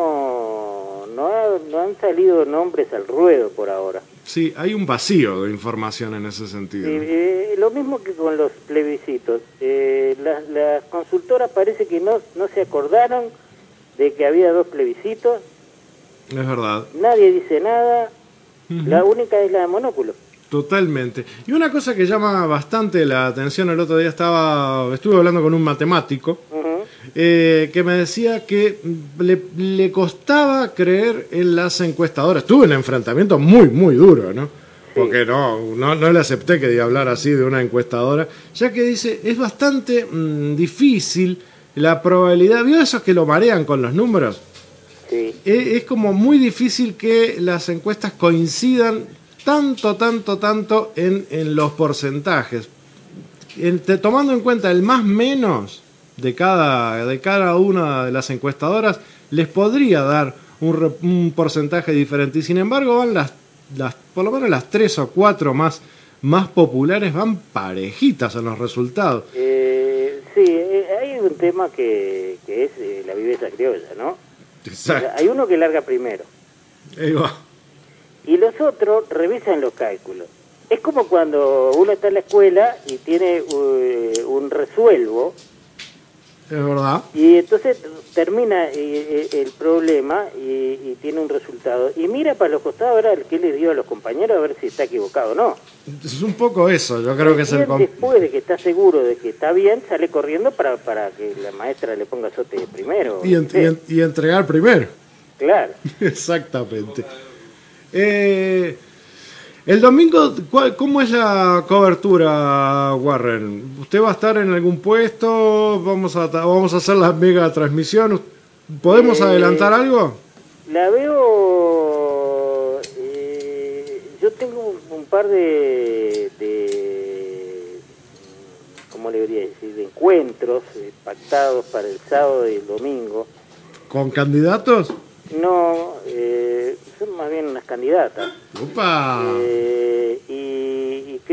No, no, ha, no han salido nombres al ruedo por ahora. Sí, hay un vacío de información en ese sentido. Sí, eh, lo mismo que con los plebiscitos. Eh, las, las consultoras parece que no, no se acordaron de que había dos plebiscitos. Es verdad. Nadie dice nada. Uh-huh. La única es la de Monóculo. Totalmente. Y una cosa que llama bastante la atención, el otro día estaba estuve hablando con un matemático uh-huh. eh, que me decía que le, le costaba creer en las encuestadoras. Tuve un enfrentamiento muy, muy duro, ¿no? Sí. Porque no, no, no le acepté que de hablar así de una encuestadora, ya que dice, es bastante mmm, difícil la probabilidad, ¿vio esos que lo marean con los números? Sí. Es, es como muy difícil que las encuestas coincidan tanto, tanto, tanto en, en los porcentajes. En, te, tomando en cuenta el más menos de cada, de cada una de las encuestadoras, les podría dar un, un porcentaje diferente. Y sin embargo, van las, las, por lo menos las tres o cuatro más, más populares, van parejitas en los resultados. Eh, sí, eh, hay un tema que, que es eh, la viveza criolla, ¿no? Exacto. Hay uno que larga primero. Ahí va. Y los otros revisan los cálculos. Es como cuando uno está en la escuela y tiene uh, un resuelvo. Es verdad. Y entonces termina eh, el problema y, y tiene un resultado. Y mira para los costados a ver qué le dio a los compañeros a ver si está equivocado o no. Es un poco eso, yo creo que es el... Después de que está seguro de que está bien, sale corriendo para, para que la maestra le ponga azote primero. Y, en, y, en, y entregar primero. Claro. Exactamente. Eh, el domingo, ¿cuál, ¿cómo es la cobertura, Warren? ¿Usted va a estar en algún puesto? ¿Vamos a, vamos a hacer la mega transmisión? ¿Podemos eh, adelantar algo? La veo... Eh, yo tengo un par de, de... ¿cómo le debería decir? De encuentros eh, pactados para el sábado y el domingo. ¿Con candidatos? No, eh, son más bien unas candidatas. ¡Opa! Eh, y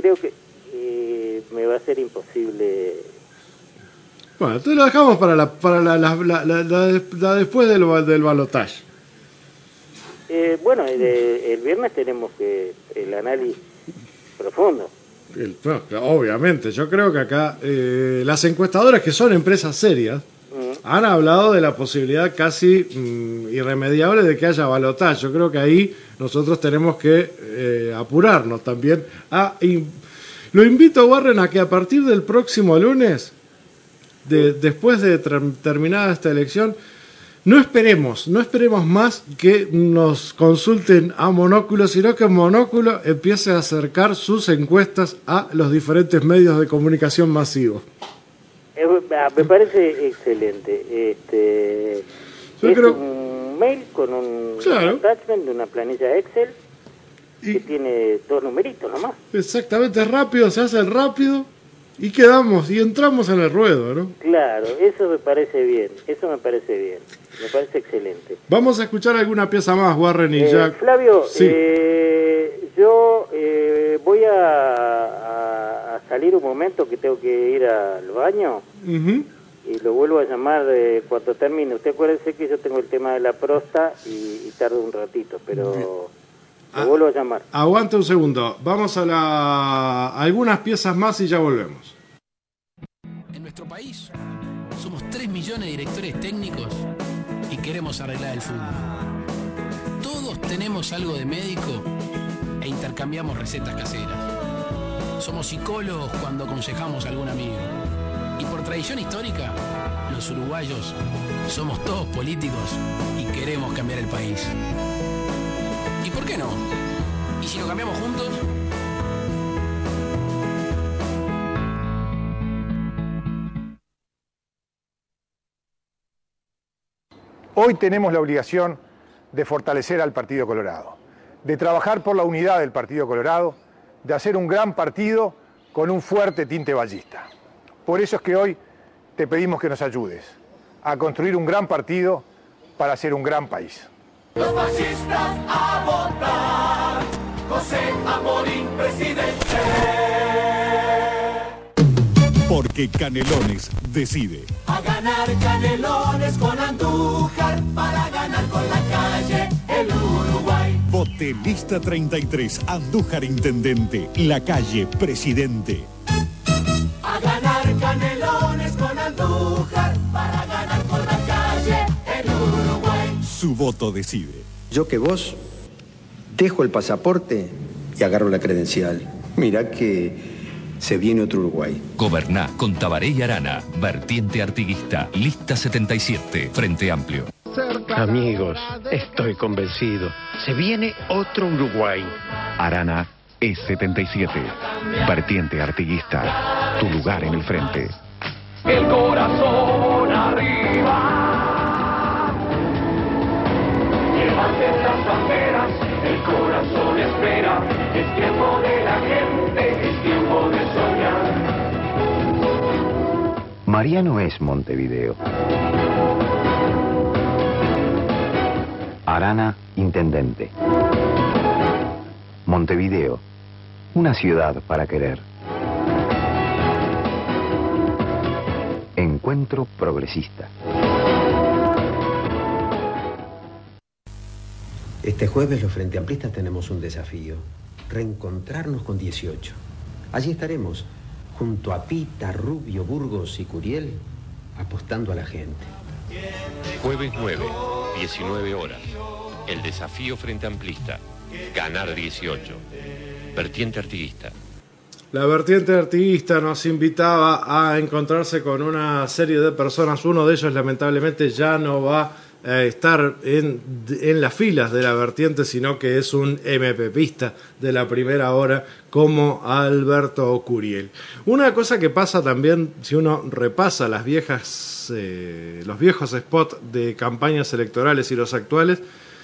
creo que eh, me va a ser imposible. Bueno, entonces lo dejamos para la para la, la, la, la, la, la después del, del balotaje. Eh, bueno, el, el viernes tenemos que el análisis profundo. El, no, obviamente, yo creo que acá eh, las encuestadoras, que son empresas serias, mm. han hablado de la posibilidad casi mm, irremediable de que haya balotaje. Yo creo que ahí nosotros tenemos que eh, apurarnos también. A, y, lo invito, Warren, a que a partir del próximo lunes, de, después de ter- terminada esta elección, no esperemos, no esperemos más que nos consulten a Monóculo, sino que Monóculo empiece a acercar sus encuestas a los diferentes medios de comunicación masivos. Eh, me parece excelente. Este, Yo es creo... un mail con un, claro. un attachment de una planilla Excel y... que tiene dos numeritos nomás. Exactamente, es rápido, se hace rápido y quedamos y entramos en el ruedo, ¿no? Claro, eso me parece bien, eso me parece bien. Me parece excelente. Vamos a escuchar alguna pieza más, Warren y eh, Jack. Flavio, sí. eh, yo eh, voy a, a, a salir un momento que tengo que ir al baño uh-huh. y lo vuelvo a llamar eh, cuando termine. Usted acuérdese que yo tengo el tema de la próstata y, y tardo un ratito, pero uh-huh. lo ah, vuelvo a llamar. Aguanta un segundo. Vamos a, la, a algunas piezas más y ya volvemos. En nuestro país somos tres millones de directores técnicos y queremos arreglar el fútbol. Todos tenemos algo de médico e intercambiamos recetas caseras. Somos psicólogos cuando aconsejamos a algún amigo. Y por tradición histórica, los uruguayos somos todos políticos y queremos cambiar el país. ¿Y por qué no? ¿Y si lo cambiamos juntos? Hoy tenemos la obligación de fortalecer al Partido Colorado, de trabajar por la unidad del Partido Colorado, de hacer un gran partido con un fuerte tinte ballista. Por eso es que hoy te pedimos que nos ayudes a construir un gran partido para hacer un gran país. Los fascistas a votar, José Amorín, presidente. Porque Canelones decide. A ganar Canelones con Andújar, para ganar con la calle el Uruguay. Vote lista treinta y tres, Andújar intendente, la calle presidente. A ganar Canelones con Andújar, para ganar con la calle el Uruguay. Su voto decide. Yo que vos dejo el pasaporte y agarro la credencial. Mirá que se viene otro Uruguay. Goberná con Tabaré y Arana, vertiente artiguista, lista setenta y siete, Frente Amplio. Amigos, estoy convencido. Se viene otro Uruguay. Arana es setenta y siete, vertiente artiguista, tu lugar en el frente. El corazón arriba. Levanten las banderas, el corazón espera. Es tiempo de la gente, es tiempo de soñar. Mariano es Montevideo. Arana, intendente. Montevideo, una ciudad para querer. Encuentro progresista. Este jueves los Frente Amplistas tenemos un desafío. Reencontrarnos con dieciocho. Allí estaremos, junto a Pita, Rubio, Burgos y Curiel, apostando a la gente. Jueves nueve, diecinueve horas. El desafío Frente Amplista. Ganar dieciocho. Vertiente artiguista. La vertiente artiguista nos invitaba a encontrarse con una serie de personas. Uno de ellos lamentablemente ya no va a estar en, en las filas de la vertiente, sino que es un MPPista de la primera hora, como Alberto Curiel. Una cosa que pasa también, si uno repasa las viejas, eh, los viejos spots de campañas electorales y los actuales,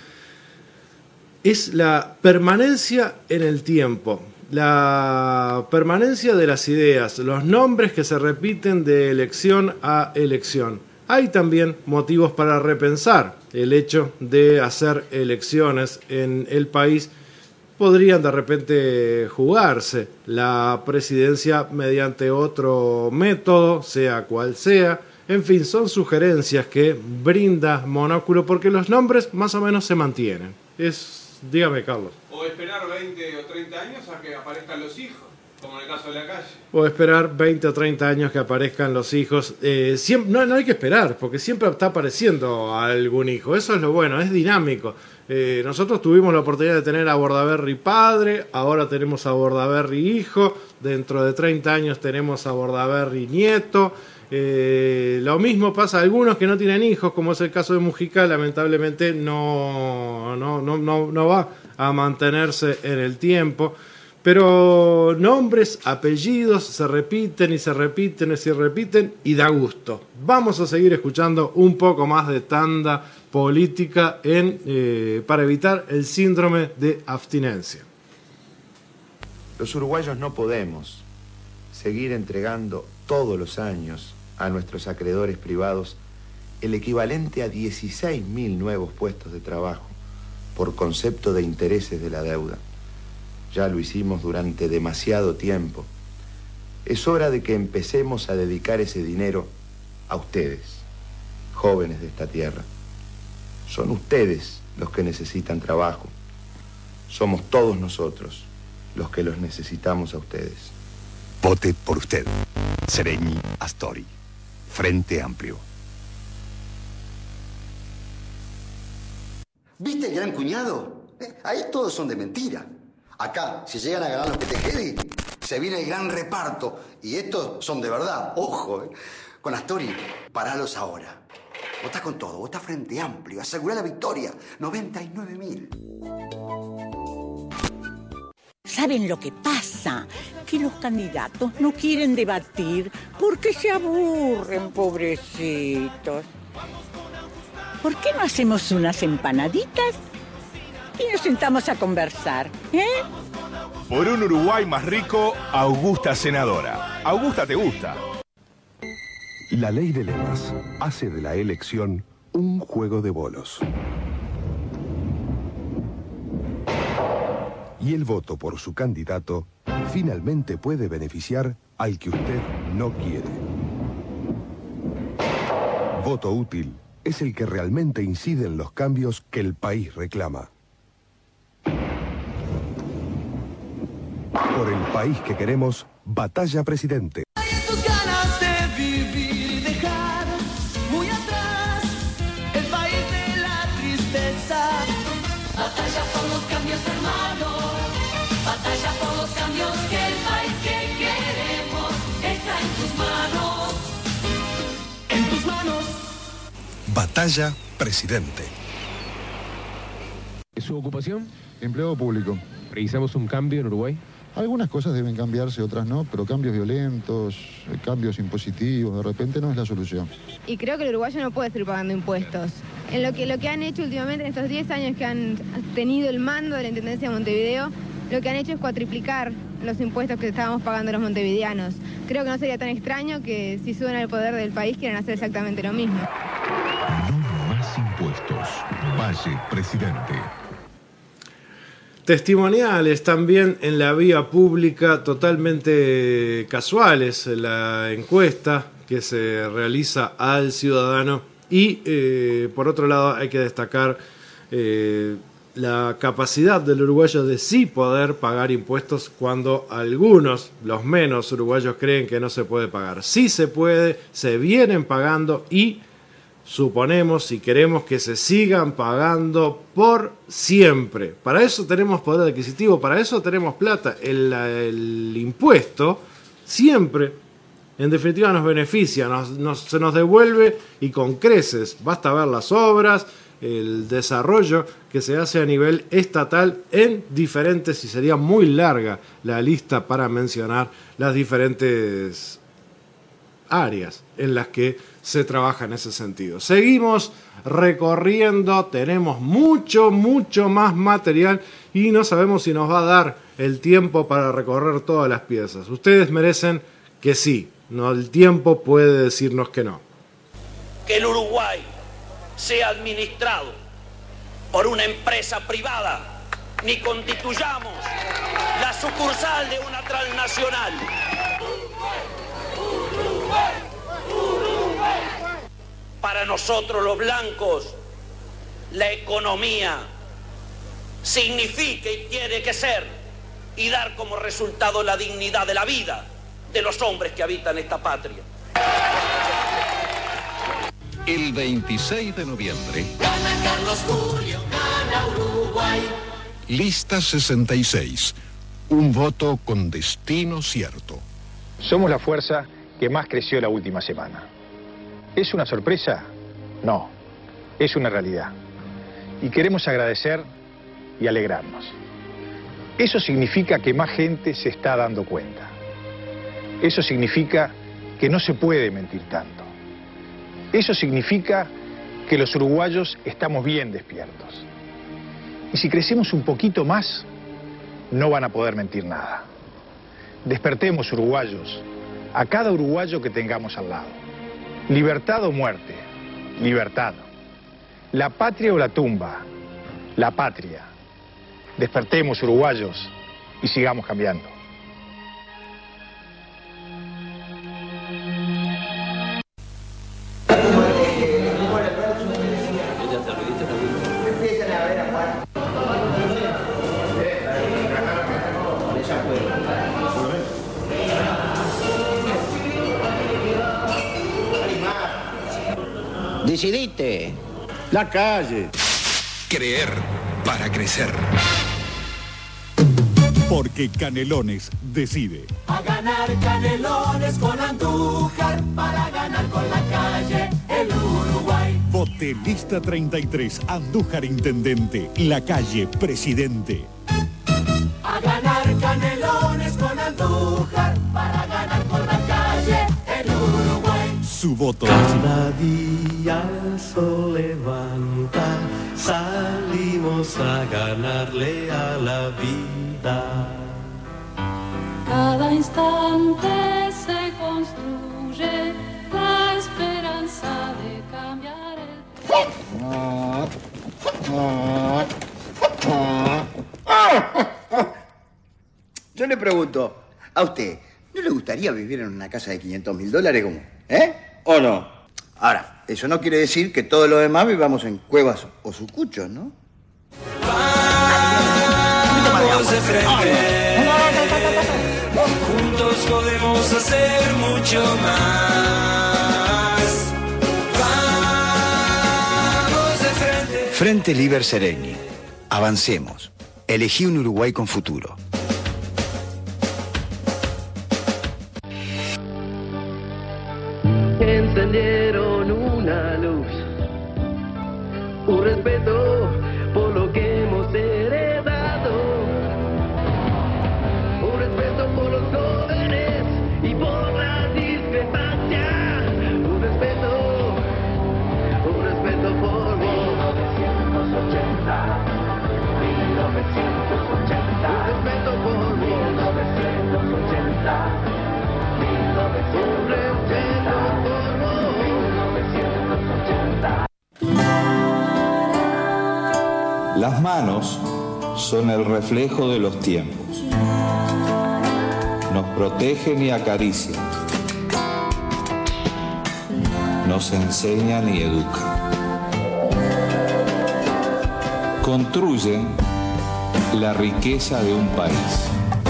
es la permanencia en el tiempo. La permanencia de las ideas, los nombres que se repiten de elección a elección. Hay también motivos para repensar el hecho de hacer elecciones en el país podrían de repente jugarse la presidencia mediante otro método, sea cual sea. En fin, son sugerencias que brinda Monóculo porque los nombres más o menos se mantienen. Es, dígame, Carlos. O esperar veinte o treinta años a que aparezcan los hijos, como en el caso de La Calle. O esperar veinte o treinta años que aparezcan los hijos. Eh, siempre, no, no hay que esperar, porque siempre está apareciendo algún hijo. Eso es lo bueno, es dinámico. Eh, nosotros tuvimos la oportunidad de tener a Bordaberry padre, ahora tenemos a Bordaberry hijo, dentro de treinta años tenemos a Bordaberry nieto. Eh, lo mismo pasa a algunos que no tienen hijos, como es el caso de Mujica, lamentablemente no, no, no, no, no va a mantenerse en el tiempo. Pero nombres, apellidos se repiten y se repiten y se repiten y da gusto. Vamos a seguir escuchando un poco más de tanda política en, eh, para evitar el síndrome de abstinencia. Los uruguayos no podemos seguir entregando todos los años a nuestros acreedores privados el equivalente a dieciséis mil nuevos puestos de trabajo por concepto de intereses de la deuda. Ya lo hicimos durante demasiado tiempo. Es hora de que empecemos a dedicar ese dinero a ustedes, jóvenes de esta tierra. Son ustedes los que necesitan trabajo. Somos todos nosotros los que los necesitamos a ustedes. Vote por usted. Sereñi Astori. Frente Amplio. ¿Viste el Gran Cuñado? Eh, ahí todos son de mentira. Acá, si llegan a ganar los Petejedi, se viene el gran reparto. Y estos son de verdad. Ojo, eh. Con Astori, paralos ahora. Votá con todo, votá Frente Amplio. Asegurá la victoria. noventa y nueve mil. ¿Saben lo que pasa? Que los candidatos no quieren debatir porque se aburren, pobrecitos. ¿Por qué no hacemos unas empanaditas y nos sentamos a conversar, eh? Por un Uruguay más rico, Augusta senadora. Augusta te gusta. La ley de lemas hace de la elección un juego de bolos. Y el voto por su candidato finalmente puede beneficiar al que usted no quiere. Voto útil es el que realmente incide en los cambios que el país reclama. Por el país que queremos, Batalla Presidente. Tus ganas de vivir, dejar muy atrás el país de la tristeza. Batalla por los cambios, hermano. Batalla por los cambios, que el país que queremos está en tus manos. En tus manos. Batalla Presidente. ¿Su ocupación? Empleado público. ¿Precisamos un cambio en Uruguay? Algunas cosas deben cambiarse, otras no, pero cambios violentos, cambios impositivos, de repente no es la solución. Y creo que el uruguayo no puede seguir pagando impuestos. En lo que, lo que han hecho últimamente, en estos diez años que han tenido el mando de la Intendencia de Montevideo, lo que han hecho es cuatriplicar los impuestos que estábamos pagando los montevideanos. Creo que no sería tan extraño que si suben al poder del país quieran hacer exactamente lo mismo. No más impuestos. Valle Presidente. Testimoniales también en la vía pública, totalmente casuales, la encuesta que se realiza al ciudadano. Y eh, por otro lado hay que destacar eh, la capacidad del uruguayo de sí poder pagar impuestos cuando algunos, los menos uruguayos, creen que no se puede pagar. Sí se puede, se vienen pagando y suponemos y queremos que se sigan pagando por siempre. Para eso tenemos poder adquisitivo, para eso tenemos plata. El, el impuesto siempre, en definitiva, nos beneficia, nos, nos, se nos devuelve y con creces. Basta ver las obras, el desarrollo que se hace a nivel estatal en diferentes, y sería muy larga la lista para mencionar las diferentes áreas en las que se trabaja en ese sentido. Seguimos recorriendo, tenemos mucho, mucho más material y no sabemos si nos va a dar el tiempo para recorrer todas las piezas. Ustedes merecen que sí, no, el tiempo puede decirnos que no. Que el Uruguay sea administrado por una empresa privada ni constituyamos la sucursal de una transnacional. Para nosotros los blancos, la economía significa y tiene que ser y dar como resultado la dignidad de la vida de los hombres que habitan esta patria. El veintiséis de noviembre. Gana Carlos Julio, gana Uruguay. Lista sesenta y seis. Un voto con destino cierto. Somos la fuerza que más creció la última semana. ¿Es una sorpresa? No, es una realidad. Y queremos agradecer y alegrarnos. Eso significa que más gente se está dando cuenta. Eso significa que no se puede mentir tanto. Eso significa que los uruguayos estamos bien despiertos. Y si crecemos un poquito más, no van a poder mentir nada. Despertemos, uruguayos, a cada uruguayo que tengamos al lado. Libertad o muerte, libertad. La patria o la tumba, la patria. Despertemos, uruguayos, y sigamos cambiando. Decidite. La calle. Creer para crecer. Porque Canelones decide. A ganar Canelones con Andújar, para ganar con la calle el Uruguay. Vote lista treinta y tres, Andújar Intendente, la calle Presidente. A ganar Canelones con Andújar, para ganar con la calle el Uruguay. Su voto. Cada día el sol levanta, salimos a ganarle a la vida. Cada instante se construye la esperanza de cambiar el... Yo le pregunto, ¿a usted no le gustaría vivir en una casa de quinientos mil dólares como, eh? ¿O no? Ahora, eso no quiere decir que todo lo demás vivamos en cuevas o sucuchos, ¿no? Vamos de frente, juntos podemos hacer mucho más. Vamos de frente. Frente Liber Seregni. Avancemos. Elegí un Uruguay con futuro. Encendieron una luz, un respeto por lo que hemos heredado, un respeto por los jóvenes y por la discrepancia, un respeto, un respeto por mil novecientos ochenta, mil novecientos ochenta, un respeto por mil novecientos ochenta, mil novecientos ochenta. Las manos son el reflejo de los tiempos. Nos protegen y acarician. Nos enseñan y educan. Construyen la riqueza de un país.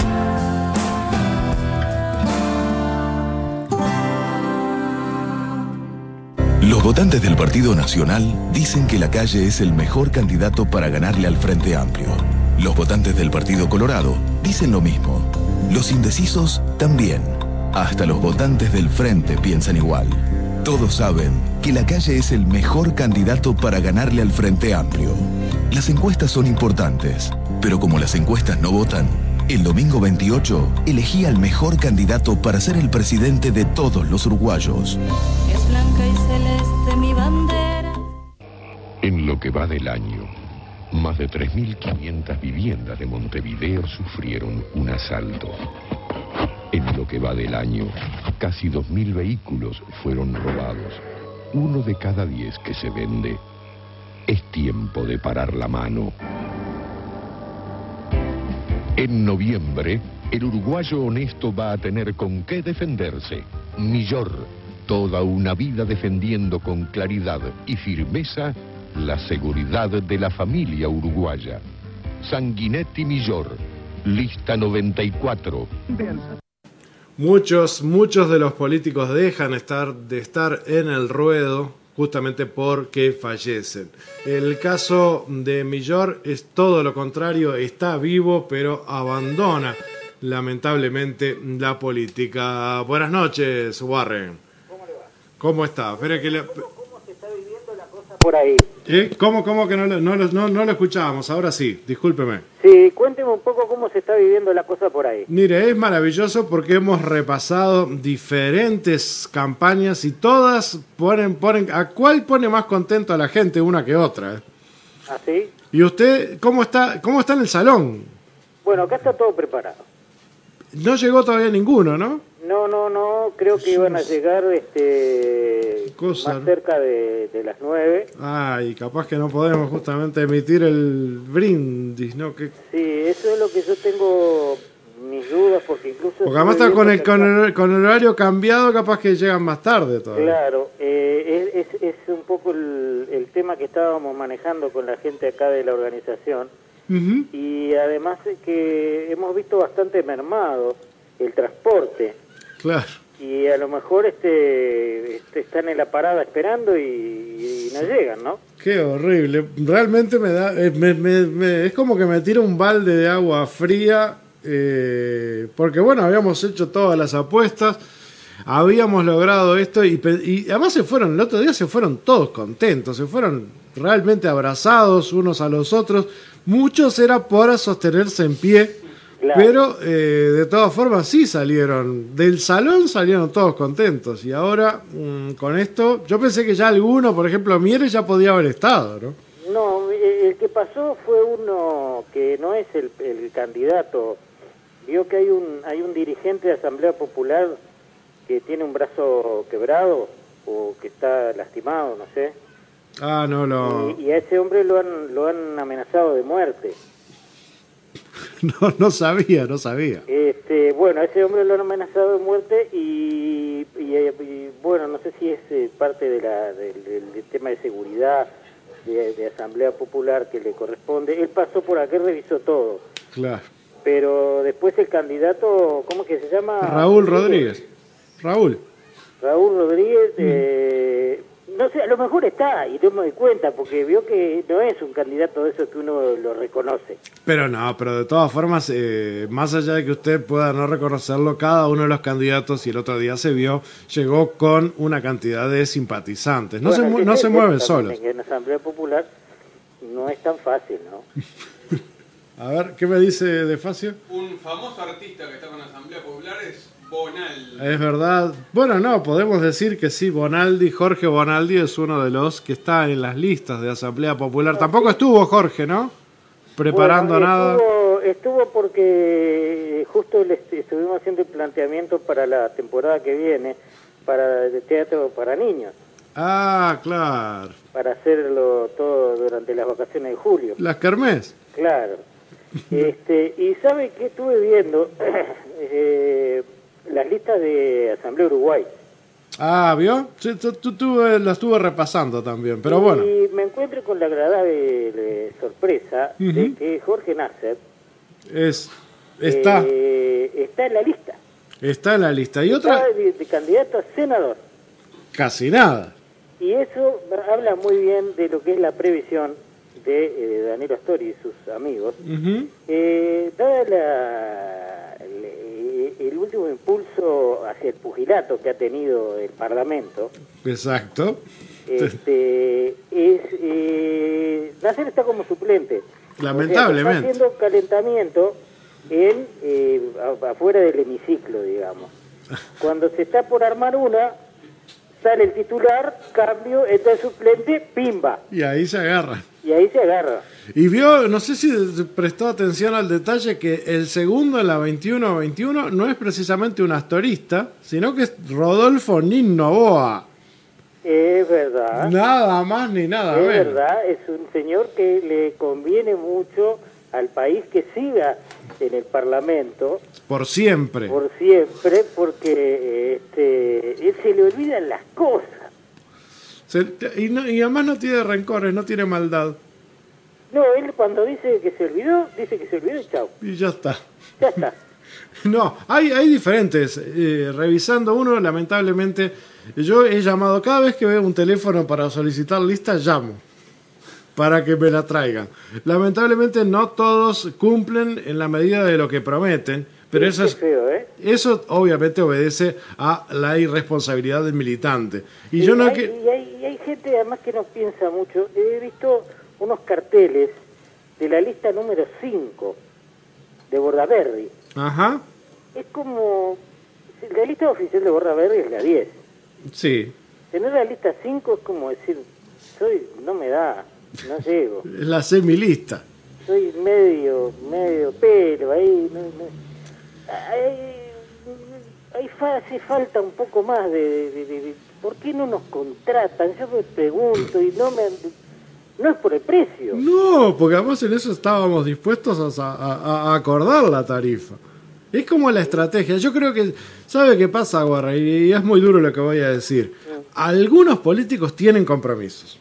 Los votantes del Partido Nacional dicen que la calle es el mejor candidato para ganarle al Frente Amplio. Los votantes del Partido Colorado dicen lo mismo. Los indecisos también. Hasta los votantes del Frente piensan igual. Todos saben que la calle es el mejor candidato para ganarle al Frente Amplio. Las encuestas son importantes, pero como las encuestas no votan, el domingo veintiocho elegí al mejor candidato para ser el presidente de todos los uruguayos. Es blanca y celeste mi bandera. En lo que va del año, más de tres mil quinientas viviendas de Montevideo sufrieron un asalto. En lo que va del año, casi dos mil vehículos fueron robados. Uno de cada diez que se vende. Es tiempo de parar la mano. En noviembre, el uruguayo honesto va a tener con qué defenderse. Millor, toda una vida defendiendo con claridad y firmeza la seguridad de la familia uruguaya. Sanguinetti Millor, lista noventa y cuatro. Muchos, muchos de los políticos dejan estar, de estar en el ruedo justamente porque fallecen. El caso de Millor es todo lo contrario, está vivo pero abandona lamentablemente la política. Buenas noches, Warren. ¿Cómo le va? ¿Cómo está? Espera que le... ¿Cómo se está viviendo la cosa por ahí? ¿Eh? ¿Cómo, cómo que no lo, no, lo- no, no lo escuchábamos? Ahora sí, discúlpeme. Sí, cuénteme un poco cómo se está viviendo la cosa por ahí. Mire, es maravilloso porque hemos repasado diferentes campañas y todas ponen, ponen, ¿a cuál pone más contento a la gente una que otra? eh? ¿Ah, sí? ¿Y usted cómo está, cómo está en el salón? Bueno, acá está todo preparado. No llegó todavía ninguno, ¿no? No, no, no, creo que iban a llegar este Cosa, más ¿no? cerca de, de las nueve. Ay, capaz que no podemos justamente emitir el brindis, ¿no? Que, Sí, eso es lo que yo tengo mis dudas, porque incluso... porque además estuve está con el, viendo con, que el, con el horario cambiado, capaz que llegan más tarde acá- todavía. Claro, eh, es, es, es un poco el, el tema que estábamos manejando con la gente acá de la organización. Ujú. Y además es que hemos visto bastante mermado el transporte Claro. y a lo mejor este, este están en la parada esperando y, y no llegan, ¿no? Qué horrible. Realmente me da. eh, me- me- me- es como que me tira un balde de agua fría. eh, porque bueno, habíamos hecho todas las apuestas. Habíamos logrado esto. Y, pe- y además se fueron. El otro día se fueron todos contentos. Se fueron realmente abrazados unos a los otros. Muchos era por sostenerse en pie. Claro. Pero eh, de todas formas sí salieron. Del salón salieron todos contentos. Y ahora mm, con esto. Yo pensé que ya alguno, por ejemplo, Mieres ya podía haber estado, ¿no? No, eh, el que pasó fue uno que no es el, el candidato. Vio que hay un hay un dirigente de Asamblea Popular que tiene un brazo quebrado o que está lastimado, no sé. Ah, no lo. Y, y a ese hombre lo han lo han amenazado de muerte. No, no sabía, no sabía. Este, bueno, a ese hombre lo han amenazado de muerte y, y, y, bueno, no sé si es eh, parte de la, del, del- del tema de seguridad de, de Asamblea Popular que le corresponde. Él pasó por aquí, revisó todo, Claro. pero después el candidato, ¿cómo que se llama? Raúl Rodríguez. Raúl. Raúl Rodríguez, eh, no sé, a lo mejor está y no me doy cuenta porque vio que no es un candidato de esos que uno lo reconoce. Pero no, pero de todas formas, eh, más allá de que usted pueda no reconocerlo, cada uno de los candidatos, y el otro día se vio, llegó con una cantidad de simpatizantes. No, Bueno, se, mu- ese no es se el mueven tema solos. también, que en Asamblea Popular no es tan fácil, ¿no? A ver, ¿qué me dice De Facio? Un famoso artista que está con la Asamblea Popular es Bonal. Es verdad. Bueno, no, podemos decir que sí, Bonaldi, Jorge Bonaldi es uno de los que está en las listas de Asamblea Popular. Tampoco estuvo Jorge, ¿no? Preparando Bueno, nada. Estuvo, estuvo porque justo le est- estuvimos haciendo el planteamiento para la temporada que viene, para de teatro para niños, Ah, claro. para hacerlo todo durante las vacaciones de julio. Las kermés. Claro. Este, y ¿sabe qué estuve viendo? Eh, las listas de Asamblea Uruguay. Ah, ¿vio? Sí, tú, tú- tú, eh, lo estuve repasando también, pero bueno. Y me encuentro con la agradable eh, sorpresa de Ujú. que Jorge Nasser Es, está, eh, está en la lista. está en la lista. Y otra, Está de, de candidato a senador. casi nada. Y eso habla muy bien de lo que es la previsión de eh, Daniel Astori y sus amigos. Ujú. Eh, dada la, el, el último impulso hacia el pugilato que ha tenido el Parlamento, Exacto. este, es, eh, Nasser está como suplente. Lamentablemente. O sea, está haciendo calentamiento en eh, a- afuera del hemiciclo, digamos. Cuando se está por armar una, sale el titular, cambio, entra el suplente, pimba. Y ahí se agarra. Y ahí se agarra. Y vio, no sé si prestó atención al detalle que el segundo en la veintiuno veintiuno no es precisamente un astorista, sino que es Rodolfo Nin Novoa. Es verdad. Nada más ni nada es menos. verdad, es un señor que le conviene mucho al país que siga en el Parlamento Por siempre. por siempre, porque eh, este, él se le olvidan las cosas. Se- y, no- y además no tiene rencores, no tiene maldad. No, él cuando dice que se olvidó, dice que se olvidó y chao, Y ya está. ya está. No, hay, hay diferentes. Eh, revisando uno, lamentablemente, yo he llamado cada vez que veo un teléfono para solicitar lista, llamo para que me la traigan. Lamentablemente no todos cumplen en la medida de lo que prometen, pero eso es, feo, ¿eh? eso obviamente obedece a la irresponsabilidad del militante. Y Y yo no hay, que y hay, y hay gente además que no piensa mucho. He visto unos carteles de la lista número cinco de Bordaberry. Ajá, Es como... La lista oficial de Bordaberry es la diez. sí, Tener la lista cinco es como decir, soy no me da, no llego. es la semilista. Soy medio, medio pelo, ahí... No, no. Ahí, ahí fa- hace falta un poco más de, de, de- de- ¿por qué no nos contratan? Yo me pregunto y no me... No es por el precio. No, porque además en eso estábamos dispuestos a, a- a acordar la tarifa. Es como la estrategia. Yo creo que, ¿sabe qué pasa, Guarra? Y es muy duro lo que voy a decir. Algunos políticos tienen compromisos.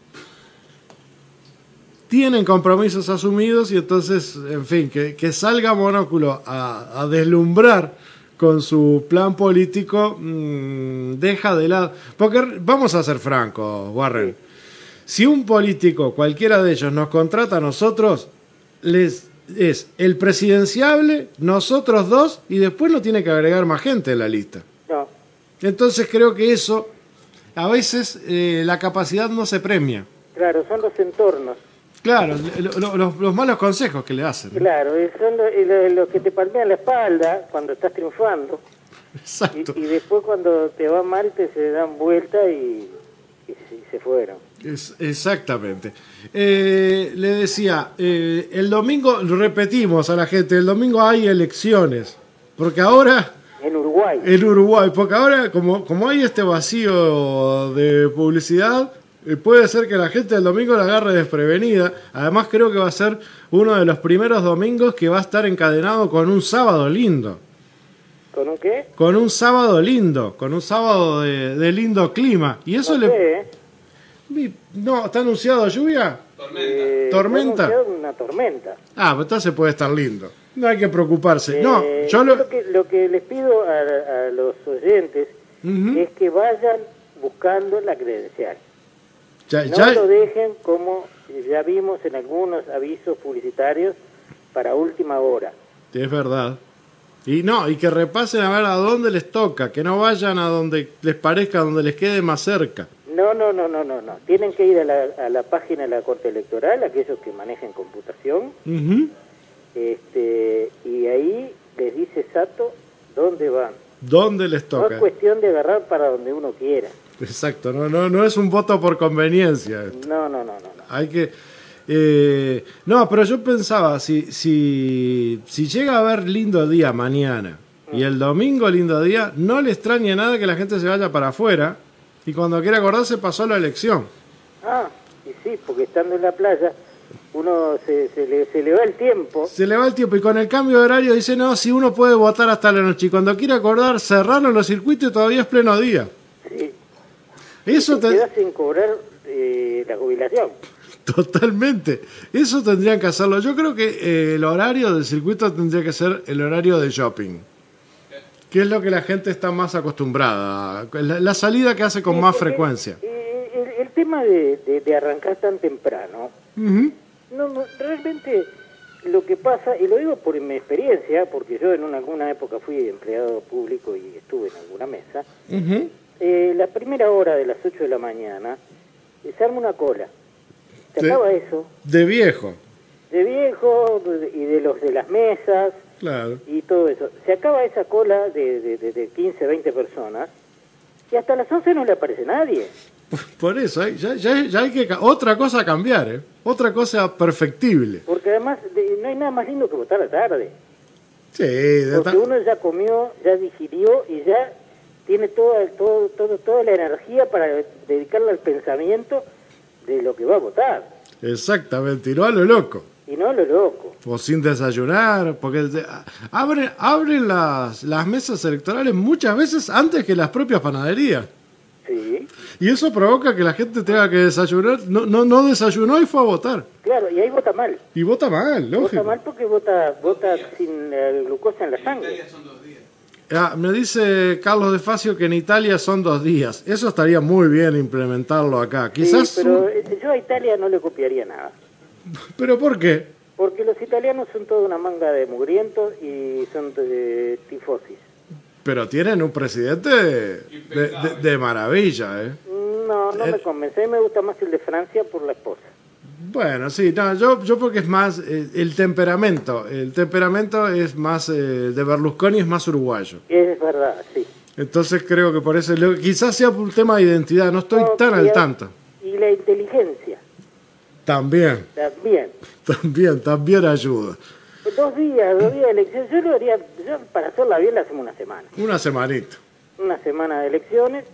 Tienen compromisos asumidos y entonces, en fin, que, que salga Monóculo a, a deslumbrar con su plan político, mmm, deja de lado. Porque vamos a ser francos, Warren. Si un político, cualquiera de ellos, nos contrata a nosotros, les es el presidenciable, nosotros dos, y después no tiene que agregar más gente en la lista. No. Entonces creo que eso, a veces eh, la capacidad no se premia. Claro, son los entornos. Claro, lo- lo- los, los malos consejos que le hacen. Claro, y son los, y lo- los que te palmean la espalda cuando estás triunfando. Exacto. Y, y después cuando te va mal te se dan vuelta y, y se, y se fueron. Es, exactamente. Eh, le decía, eh, el domingo, lo repetimos a la gente, el domingo hay elecciones, porque ahora... En Uruguay. En Uruguay, porque ahora como, como hay este vacío de publicidad, eh, puede ser que la gente el domingo la agarre desprevenida. Además creo que va a ser uno de los primeros domingos que va a estar encadenado con un sábado lindo. ¿Con un qué? Con un sábado lindo, con un sábado de, de lindo clima. Y eso No le... sé, ¿eh? Mi- No, ¿está anunciado lluvia? Eh, ¿Tormenta? fue anunciado una tormenta. Ah, pues entonces puede estar lindo. No hay que preocuparse. No, Eh, yo lo... lo que, lo que les pido a, a los oyentes Ujú. es que vayan buscando la credencial. Ya- No ya- lo dejen como ya vimos en algunos avisos publicitarios para última hora. Es verdad. Y no, y que repasen a ver a dónde les toca, que no vayan a donde les parezca, donde les quede más cerca. No, no, no, no, no, no. Tienen que ir a la, a la página de la Corte Electoral, aquellos que manejen computación, Ujú. este, y ahí les dice exacto dónde van. ¿Dónde les No toca? es cuestión de agarrar para donde uno quiera. Exacto, no, no, no es un voto por conveniencia. No, no, no, no. no. Hay que... eh, no, pero yo pensaba, si, si, si llega a haber lindo día mañana y el domingo lindo día, no le extraña nada que la gente se vaya para afuera y cuando quiera acordarse pasó la elección. Ah, y sí, porque estando en la playa, uno se, se, le, se le va el tiempo. Se le va el tiempo y con el cambio de horario dice, no, si uno puede votar hasta la noche y cuando quiera acordar, cerraron los circuitos y todavía es pleno día. Sí. Eso te te... quedas sin cobrar eh, la jubilación. Totalmente. Eso tendrían que hacerlo. Yo creo que eh, el horario del circuito tendría que ser el horario de shopping. Que es lo que la gente está más acostumbrada. La, la salida que hace con Sí, más porque, frecuencia. eh, el, el tema de, de, de arrancar tan temprano, Ujú. no, no, realmente lo que pasa, y lo digo por mi experiencia, porque yo en una, alguna época fui empleado público y estuve en alguna mesa, Ujú. eh, la primera hora de las ocho de la mañana eh, se arma una cola. Se De- acaba eso, De viejo. de viejo y de los de las mesas Claro. y todo eso. Se acaba esa cola de, de, de, de quince, veinte personas y hasta las once no le aparece nadie. Por eso, hay- ya, ya, ya hay que... ca- Otra cosa a cambiar, ¿eh? Otra cosa perfectible. Porque además de- no hay nada más lindo que votar a la tarde. Sí, de Porque ta- uno ya comió, ya digirió y ya tiene toda, todo, todo, toda la energía para dedicarla al pensamiento de lo que va a votar. Exactamente, y no a lo loco. Y no lo loco. O sin desayunar, porque de- abren, abren las, las mesas electorales muchas veces antes que las propias panaderías. Sí. Y eso provoca que la gente tenga que desayunar, no, no, no desayunó y fue a votar. Claro, y ahí vota mal. Y vota mal, Vota lógico. mal porque vota, vota sin eh, glucosa en la sangre. Ah, me dice Carlos de Facio que en Italia son dos días. Eso estaría muy bien implementarlo acá. Quizás. Sí, pero un- eh, yo a Italia no le copiaría nada. ¿Pero por qué? Porque los italianos son toda una manga de mugrientos y son de tifosis. Pero tienen un presidente de, de- de- de maravilla, ¿eh? No, no Eh. me convence. A mí me gusta más el de Francia por la esposa. Bueno, sí, no, yo, yo porque es más eh, el temperamento. El temperamento es más, eh, de Berlusconi es más uruguayo. Es verdad, sí. Entonces creo que por eso, lo- quizás sea un tema de identidad, no estoy No, tan y al a- tanto. Y la inteligencia También, también. también, también ayuda. Dos días, dos días de elecciones. Yo lo haría, yo para hacerla bien la hacemos una semana. Una semanita. Una semana de elecciones,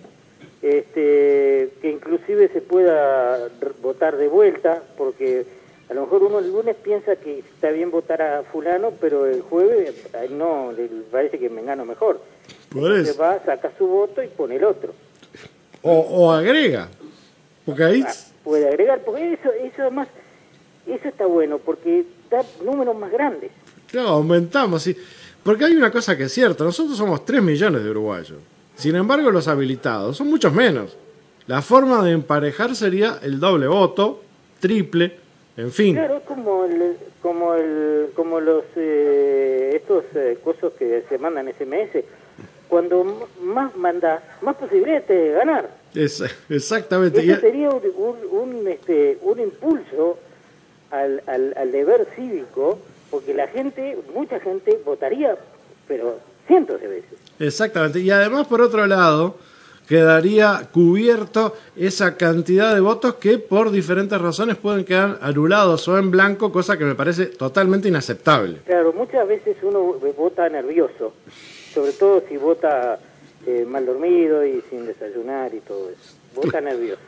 este, que inclusive se pueda r- votar de vuelta, porque a lo mejor uno el lunes piensa que está bien votar a fulano, pero el jueves ay, no, le parece que me gano mejor. Por Entonces eso. va, saca su voto y pone el otro. O, o agrega. Porque ahí. Puede agregar, porque eso, eso además, eso está bueno, porque da números más grandes. Claro, aumentamos, sí. Porque hay una cosa que es cierta, nosotros somos tres millones de uruguayos. Sin embargo, los habilitados son muchos menos. La forma de emparejar sería el doble voto, triple, en fin. Claro, es como el, como el, como los eh, estos eh, cosas que se mandan S M S. Cuando m- más mandas, más posibilidades de ganar. Es, exactamente. Eso Y- sería un, un, un, este, un impulso al, al, al deber cívico, porque la gente, mucha gente votaría, pero cientos de veces. Exactamente. Y además, por otro lado, quedaría cubierto esa cantidad de votos que por diferentes razones pueden quedar anulados o en blanco, cosa que me parece totalmente inaceptable. Claro, muchas veces uno vota nervioso, sobre todo si vota eh, mal dormido y sin desayunar y todo eso. Vota nervioso.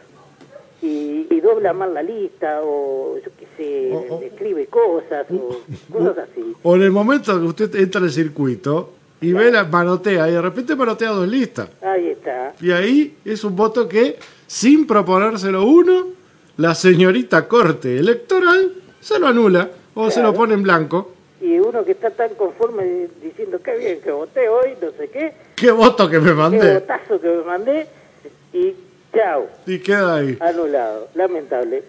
Y, y dobla mal la lista, o yo qué sé, escribe cosas, o cosas así. O en el momento que usted entra al circuito y ve la manotea y de repente manotea dos listas. Ahí está. Y ahí es un voto que, sin proponérselo uno, la señorita Corte Electoral se lo anula o se lo Claro. pone en blanco. Y uno que está tan conforme di- diciendo qué bien que voté hoy, no sé qué, ¿Qué voto que me qué mandé? botazo que me mandé, y chao, Y queda ahí. anulado. Lamentable.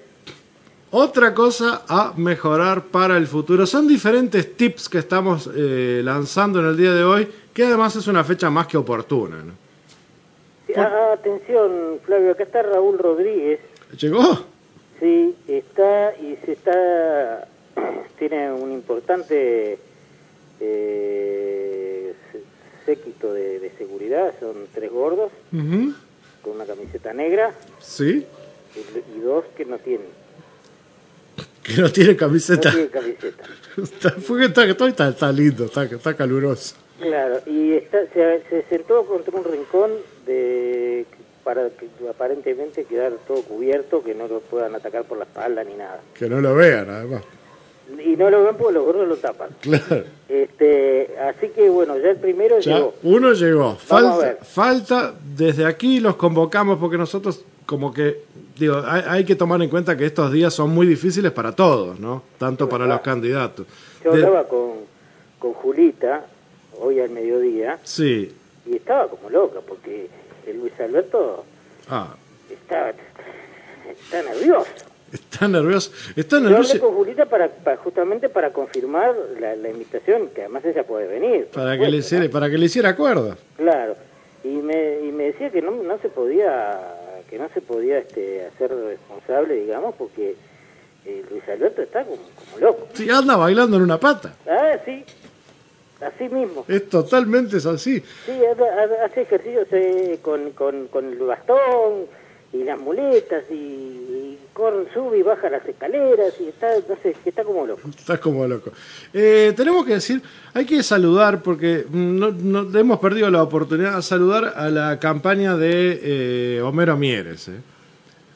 Otra cosa a mejorar para el futuro. Son diferentes tips que estamos eh, lanzando en el día de hoy, que además es una fecha más que oportuna, ¿no? Sí, ah, atención, Flavio, acá está Raúl Rodríguez. ¿Llegó? Sí, está y se está, tiene un importante eh, sé- séquito de, de seguridad, son tres gordos Ujú. con una camiseta negra Sí. y, y dos que no tienen, Que no tiene no camiseta. tienen camiseta. Está, fue que está, está, está, está lindo, está, está caluroso. Claro, y está, se, se sentó contra un rincón de para que aparentemente quedar todo cubierto, que no lo puedan atacar por la espalda ni nada. Que no lo vean, además. Y no lo ven porque los gordos lo tapan. Claro. Este, así que bueno, ya el primero Ya, llegó. uno llegó. Vamos a Falta, ver. falta, desde aquí los convocamos porque nosotros como que, digo, hay, hay que tomar en cuenta que estos días son muy difíciles para todos, ¿no? Tanto para los candidatos. Yo De- hablaba con, con Julita hoy al mediodía Sí. y estaba como loca porque el Luis Alberto Ah, está, está nervioso. está nervioso. Está Yo hablé nervioso con Julita para, para- justamente para confirmar la, la invitación, que además ella puede venir. por para que le supuesto, hiciera, para que le hiciera acuerdo. Claro, y me, y me decía que no, no se podía, que no se podía este, hacer responsable, digamos, porque eh, Luis Alberto está como, como loco. Sí, anda bailando en una pata. Ah, sí, así mismo. Es totalmente es así. Sí, ha- ha- hace ejercicios eh, con, con, con el bastón y las muletas y, y corre, sube y baja las escaleras y está, no sé, está como loco. Estás como loco. Eh, tenemos que decir, hay que saludar, porque no, no- hemos perdido la oportunidad de saludar a la campaña de eh, Homero Mieres. ¿eh?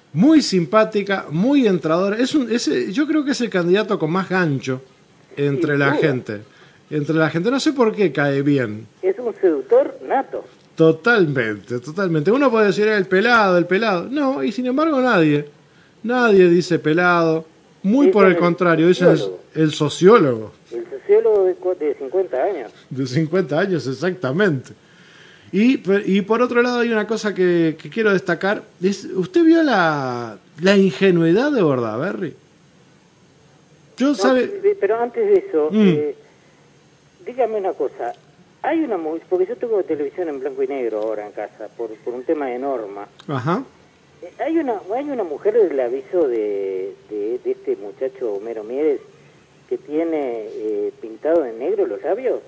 muy simpática, muy entradora. Es un, es, yo creo que es el candidato con más gancho entre Sin la duda. gente. Entre la gente, no sé por qué cae bien. Es un seductor nato. Totalmente, totalmente. Uno puede decir el pelado, el pelado. No, y sin embargo nadie. Nadie dice pelado. Muy Sí, por con el el contrario, dicen el, sociólogo. el sociólogo. El sociólogo de, cu- de cincuenta años. De cincuenta años, exactamente. Y, y por otro lado hay una cosa que, que quiero destacar. Es, ¿usted vio la, la ingenuidad de Bordaberry? Yo No, sabe... eh, pero antes de eso, Mm. eh, dígame una cosa. Hay una mu- porque yo tengo televisión en blanco y negro ahora en casa, por, por un tema de norma. Ajá. Eh, Hay una hay una mujer del aviso de, de, de este muchacho Homero Mieres que tiene eh, pintado en negro los labios.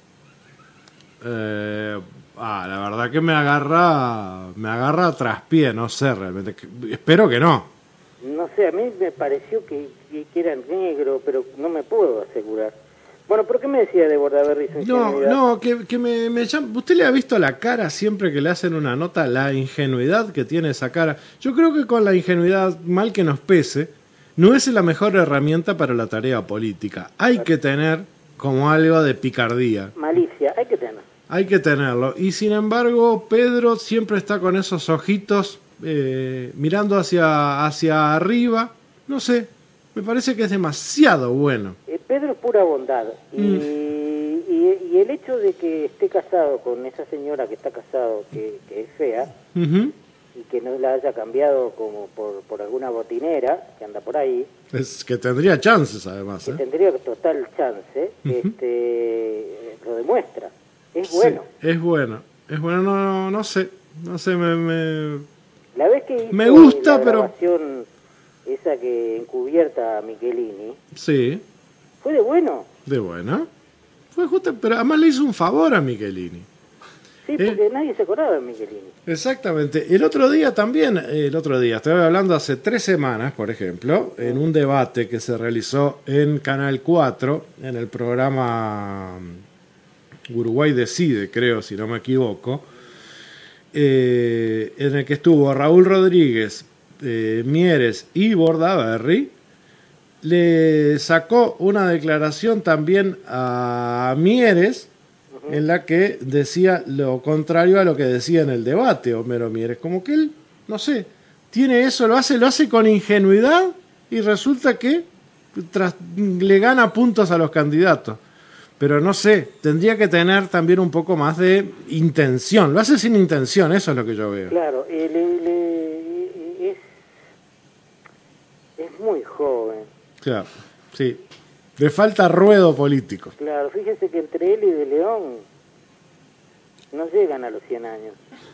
Eh, ah, la verdad que me agarra, me agarra a traspié, no sé realmente. Que- Espero que no. No sé, a mí me pareció que, que, que era negro, pero no me puedo asegurar. Bueno, ¿por qué me decía de Bordaberry su No, ingenuidad? no, que, que me, me llama... ¿Usted le ha visto la cara siempre que le hacen una nota, la ingenuidad que tiene esa cara? Yo creo que con la ingenuidad, mal que nos pese, no es la mejor herramienta para la tarea política. Hay que tener como algo de picardía. Malicia, hay que tener. Hay que tenerlo. Y sin embargo, Pedro siempre está con esos ojitos eh, mirando hacia, hacia arriba. No sé, me parece que es demasiado bueno. Eh, Pedro es pura bondad. Y, Mm. y, y el hecho de que esté casado con esa señora que está casado, que, que es fea, Ujú. y que no la haya cambiado como por, por alguna botinera que anda por ahí, Es que tendría chances además. que ¿eh? tendría total chance, Ujú. este, lo demuestra. Es Sí, bueno. es bueno. Es bueno, no, no sé. No sé, me... me... La vez que hizo Me gusta, la pero- grabación esa que encubierta a Michelini, Sí, fue de bueno. de buena. Fue justo, pero además le hizo un favor a Michelini. Sí, Eh. porque nadie se acordaba de Michelini. Exactamente. El otro día también, el otro día, estoy hablando hace tres semanas, por ejemplo, en un debate que se realizó en Canal cuatro, en el programa Uruguay Decide, creo, si no me equivoco, eh, en el que estuvo Raúl Rodríguez, eh, Mieres y Bordaberry, le sacó una declaración también a Mieres, en la que decía lo contrario a lo que decía en el debate Homero Mieres, como que él, no sé, tiene eso, lo hace, lo hace con ingenuidad y resulta que tras- le gana puntos a los candidatos. Pero no sé, tendría que tener también un poco más de intención. Lo hace sin intención, eso es lo que yo veo. Claro, eh, le- le- es, es muy joven. Claro, sí. Le falta ruedo político. Claro, fíjese que entre él y De León no llegan a los cien años,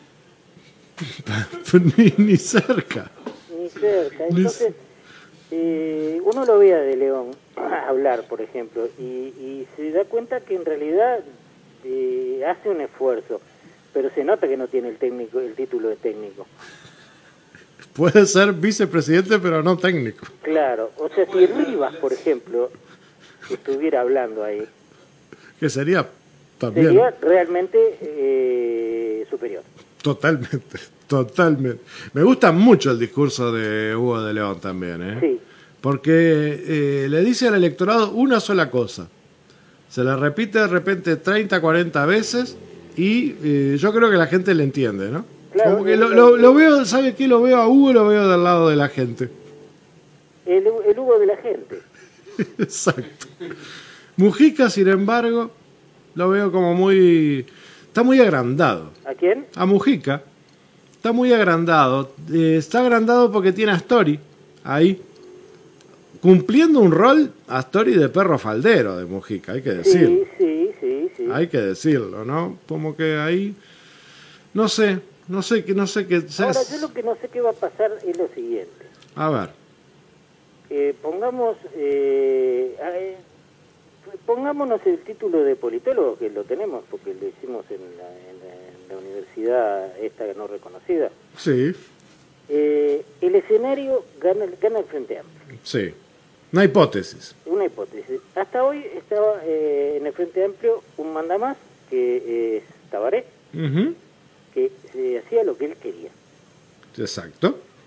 ni, ni cerca. ni cerca. Entonces, eh, uno lo ve a De León hablar, por ejemplo, y, y se da cuenta que en realidad eh, hace un esfuerzo, pero se nota que no tiene el técnico, el título de técnico. Puede ser vicepresidente, pero no técnico. Claro, o sea, si el Rivas, por ejemplo, estuviera hablando ahí, Que sería también sería realmente eh, superior. totalmente, totalmente. Me gusta mucho el discurso de Hugo de León también, ¿eh? Sí. Porque eh, le dice al electorado una sola cosa. Se la repite de repente treinta, cuarenta veces y eh, yo creo que la gente le entiende, ¿no? Claro, Como que el- lo, lo- lo veo, ¿sabe qué? Lo veo a Hugo, lo veo del lado de la gente. El, el Hugo de la gente. Exacto. Mujica, sin embargo, lo veo como muy... Está muy agrandado. ¿A quién? A Mujica. Está muy agrandado. Eh, está agrandado porque tiene a Astori ahí. Cumpliendo un rol, Astori, de perro faldero de Mujica, hay que decirlo. Sí, sí, sí, sí. Hay que decirlo, ¿no? Como que ahí... No sé, no sé, que no sé qué... Ahora, yo lo que no sé qué va a pasar es lo siguiente. A ver. Eh, pongamos, eh, eh, pongámonos el título de politólogo, que lo tenemos porque lo hicimos en la, en la- en la universidad esta no reconocida. Sí, Eh, el escenario gana, el- gana el Frente Amplio. sí. Una hipótesis. Una hipótesis. Hasta hoy estaba eh, en el Frente Amplio un mandamás, que es Tabaré, Ujú. que se hacía lo que él quería. Exacto.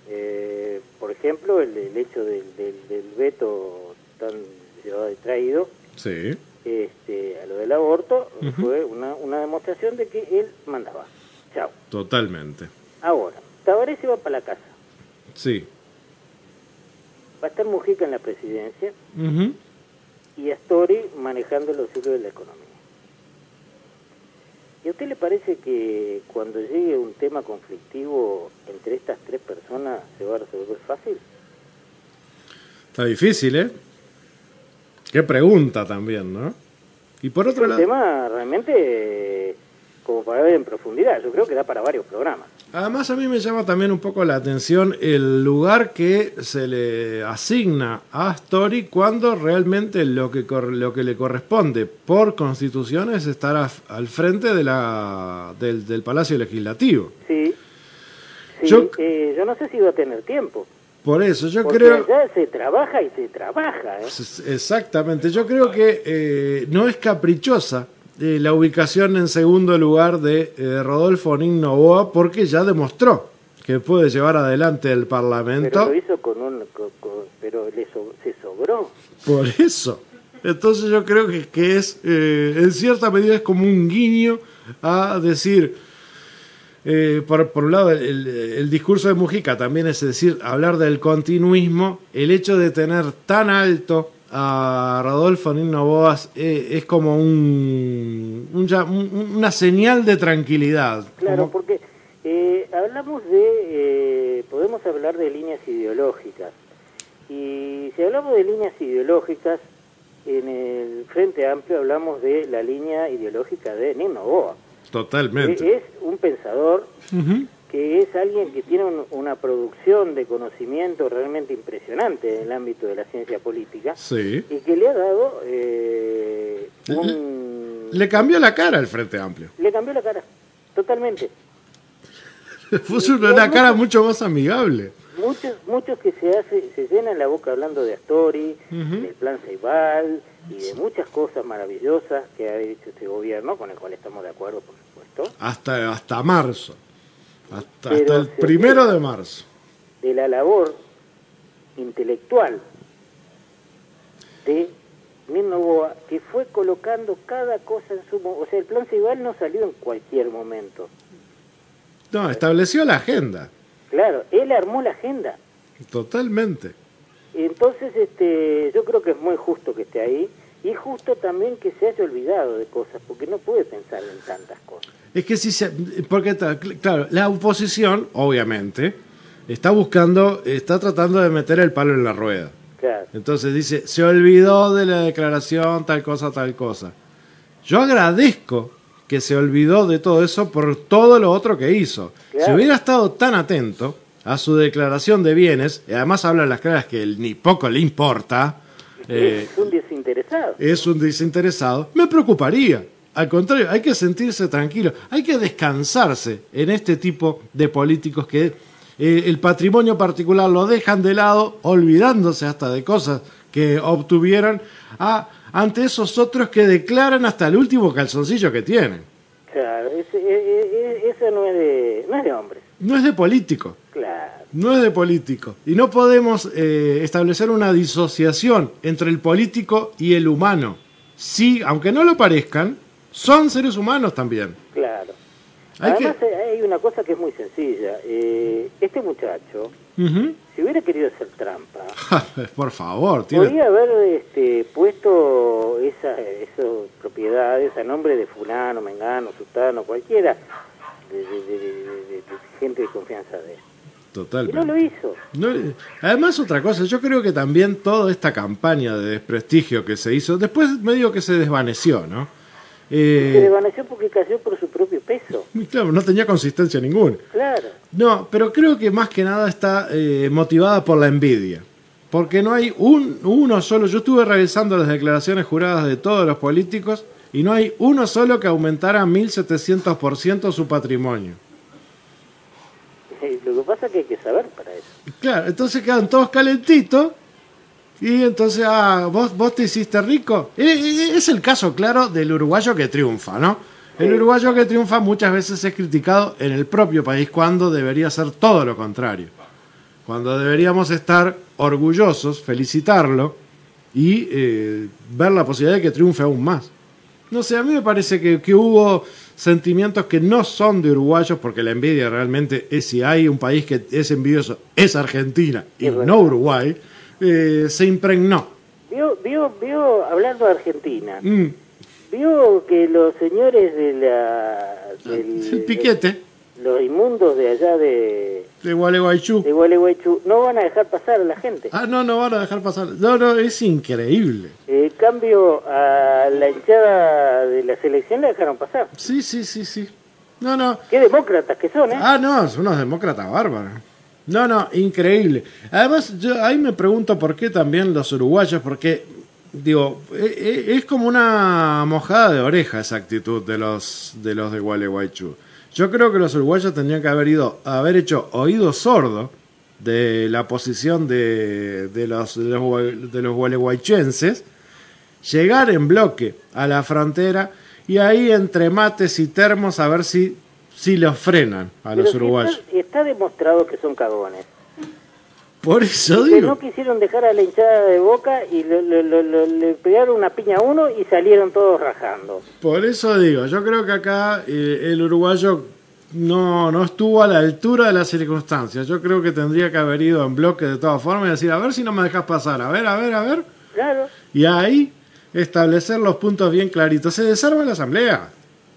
Eh, por ejemplo, el, el hecho del, del, del veto tan llevado y traído Sí. este, a lo del aborto, Ujú. fue una, una demostración de que él mandaba. Chao. Totalmente. Ahora, Tabaré se va para la casa. Sí. Va a estar Mujica en la presidencia Ujú. y Astori manejando los hilos de la economía. ¿Y a usted le parece que cuando llegue un tema conflictivo entre estas tres personas se va a resolver fácil? Está difícil, ¿eh? Qué pregunta también, ¿no? Y por Es otro un lado... tema realmente eh, como para ver en profundidad. Yo creo que da para varios programas. Además a mí me llama también un poco la atención el lugar que se le asigna a Astori cuando realmente lo que cor- lo que le corresponde por constitución es estar a- al frente de la del, del Palacio Legislativo. Sí. Sí, Yo- eh, yo no sé si va a tener tiempo. Por eso yo Porque creo... allá se trabaja y se trabaja. ¿eh? S- Exactamente, yo creo que eh, no es caprichosa eh, la ubicación en segundo lugar de eh, Rodolfo Nin Noboa porque ya demostró que puede llevar adelante el Pero Parlamento. lo hizo con un... con- con- pero le so- se sobró. Por eso. Entonces yo creo que, que es, eh, en cierta medida es como un guiño a decir, eh, por, por un lado, el, el discurso de Mujica también es decir, hablar del continuismo, el hecho de tener tan alto a Rodolfo Nin Noboa eh, es como un, un ya- un- una señal de tranquilidad. Claro, Como- porque eh, hablamos de... eh, podemos hablar de líneas ideológicas. Y si hablamos de líneas ideológicas, en el Frente Amplio hablamos de la línea ideológica de Nin Noboa. Totalmente. Eh, Es un pensador Ujú. que es alguien que tiene un- una producción de conocimiento realmente impresionante en el ámbito de la ciencia política Sí. y que le ha dado eh, un... Le cambió la cara al Frente Amplio. le cambió la cara, totalmente. Puso una cara mucho más amigable. Muchos muchos que se hace se llenan la boca hablando de Astori, Ujú. del plan Ceibal y de muchas cosas maravillosas que ha hecho este gobierno, con el cual estamos de acuerdo, por supuesto, Hasta, hasta marzo. Hasta, Pero hasta el se primero olvida de marzo. de la labor intelectual de Nin Noboa, que fue colocando cada cosa en su... mo- O sea, el plan Ceibal no salió en cualquier momento. No, estableció la agenda. Claro, él armó la agenda. Totalmente. Entonces, este, yo creo que es muy justo que esté ahí y justo también que se haya olvidado de cosas, porque no puede pensar en tantas cosas. Es que si se... Porque, ta- claro, la oposición, obviamente, está buscando, está tratando de meter el palo en la rueda. Claro. Entonces dice, se olvidó de la declaración, tal cosa, tal cosa. Yo agradezco que se olvidó de todo eso por todo lo otro que hizo. Claro. Si hubiera estado tan atento a su declaración de bienes, y además habla las claras que él ni poco le importa, eh, Es un desinteresado. es un desinteresado, me preocuparía. Al contrario, hay que sentirse tranquilo, hay que descansarse en este tipo de políticos que eh, el patrimonio particular lo dejan de lado, olvidándose hasta de cosas que obtuvieron a, ante esos otros que declaran hasta el último calzoncillo que tienen. Claro, ese, e- e- eso no es de, no es de hombres. No es de político. Claro. No es de político. Y no podemos eh, establecer una disociación entre el político y el humano. Sí, aunque no lo parezcan, son seres humanos también. Claro. Hay Además, eh, hay una cosa que es muy sencilla. Eh, este muchacho, Ujú. si hubiera querido hacer trampa, Por favor, tiene... podría haber este, puesto esas esas propiedades a nombre de fulano, mengano, sutano, cualquiera, de, de- de- de- de- de gente de confianza de él. Y Totalmente. no lo hizo. No, además, otra cosa, yo creo que también toda esta campaña de desprestigio que se hizo, después medio que se desvaneció, ¿no? Eh, Se desvaneció porque cayó por su propio peso. y claro, no tenía consistencia ninguna. Claro. No, pero creo que más que nada está eh, motivada por la envidia. Porque no hay un uno solo. Yo estuve revisando las declaraciones juradas de todos los políticos y no hay uno solo que aumentara mil setecientos por ciento su patrimonio. Eh, Lo que pasa es que hay que saber para eso. Claro, entonces quedan todos calentitos y entonces, ah, vos, vos te hiciste rico. Eh, eh, es el caso claro del uruguayo que triunfa, ¿no? El uruguayo que triunfa muchas veces es criticado en el propio país cuando debería ser todo lo contrario. cuando deberíamos estar orgullosos, felicitarlo y eh, ver la posibilidad de que triunfe aún más. No sé, a mí me parece que, que hubo sentimientos que no son de uruguayos, porque la envidia realmente es, si hay un país que es envidioso, es Argentina y Es no Uruguay, eh, se impregnó. Vio, vio, vio, hablando de Argentina, Mm, vio que los señores de la... Del, el piquete de- los inmundos de allá de, de Gualeguaychú. de Gualeguaychú no van a dejar pasar a la gente. Ah, no, no van a dejar pasar. No, no, es increíble. En cambio, a la hinchada de la selección la dejaron pasar. Sí, sí, sí, sí. No, no. Qué demócratas que son, ¿eh? Ah, no, son unos demócratas bárbaros. No, no, increíble. Además, yo ahí me pregunto por qué también los uruguayos, porque, digo, e- e- es como una mojada de oreja esa actitud de los de los de Gualeguaychú. Yo creo que los uruguayos tendrían que haber ido, haber hecho oído sordo de la posición de, de los de los, gua- de los gualeguaychenses, llegar en bloque a la frontera y ahí entre mates y termos a ver si, si los frenan a Pero los si uruguayos. Está, está demostrado que son cagones. Por eso Que digo. no quisieron dejar a la hinchada de Boca y le, le- le- le- le pegaron una piña a uno y salieron todos rajando. Por eso digo, yo creo que acá eh, el uruguayo no, no estuvo a la altura de las circunstancias. Yo creo que tendría que haber ido en bloque de todas formas y decir, a ver si no me dejas pasar, a ver, a ver, a ver. Claro. Y ahí establecer los puntos bien claritos. Se desarma la asamblea.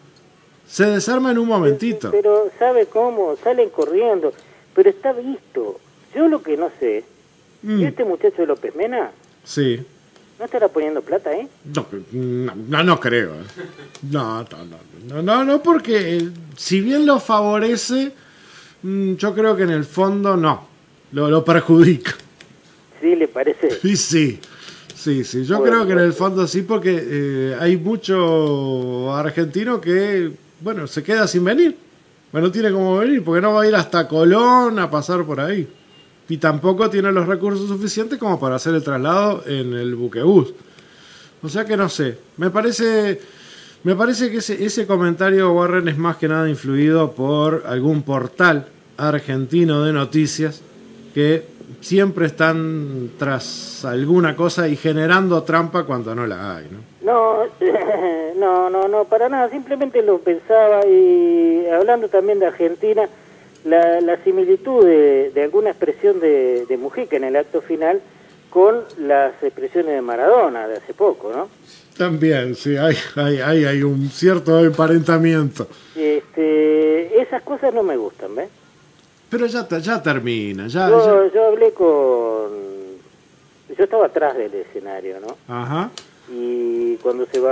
Se desarma en un momentito. Pero ¿sabe cómo? Salen corriendo. Pero está visto. Yo lo que no sé, Mm, ¿y este muchacho de López Mena sí. no estará poniendo plata, eh? No, no, no, no creo. eh. No, no, no, no, no, no, porque eh, si bien lo favorece, mm, yo creo que en el fondo no. Lo, lo perjudica. Sí, le parece. Sí, sí. Sí, sí. Yo Bueno, creo que en el fondo sí, porque eh, hay mucho argentino que, bueno, se queda sin venir. Bueno, no tiene cómo venir, porque no va a ir hasta Colón a pasar por ahí. Y tampoco tiene los recursos suficientes como para hacer el traslado en el buquebús. O sea que no sé. Me parece, me parece que ese, ese comentario, Warren, es más que nada influido por algún portal argentino de noticias que siempre están tras alguna cosa y generando trampa cuando no la hay, ¿no? No, no, no, no, para nada. Simplemente lo pensaba y hablando también de Argentina, la, la similitud de, de alguna expresión de, de Mujica en el acto final con las expresiones de Maradona de hace poco, ¿no? También, sí, hay, hay, hay, hay un cierto emparentamiento. Este, esas cosas no me gustan, ¿ves? Pero ya, te- ya termina, ya, Yo, ya. yo hablé con... Yo estaba atrás del escenario, ¿no? Ajá. Y cuando se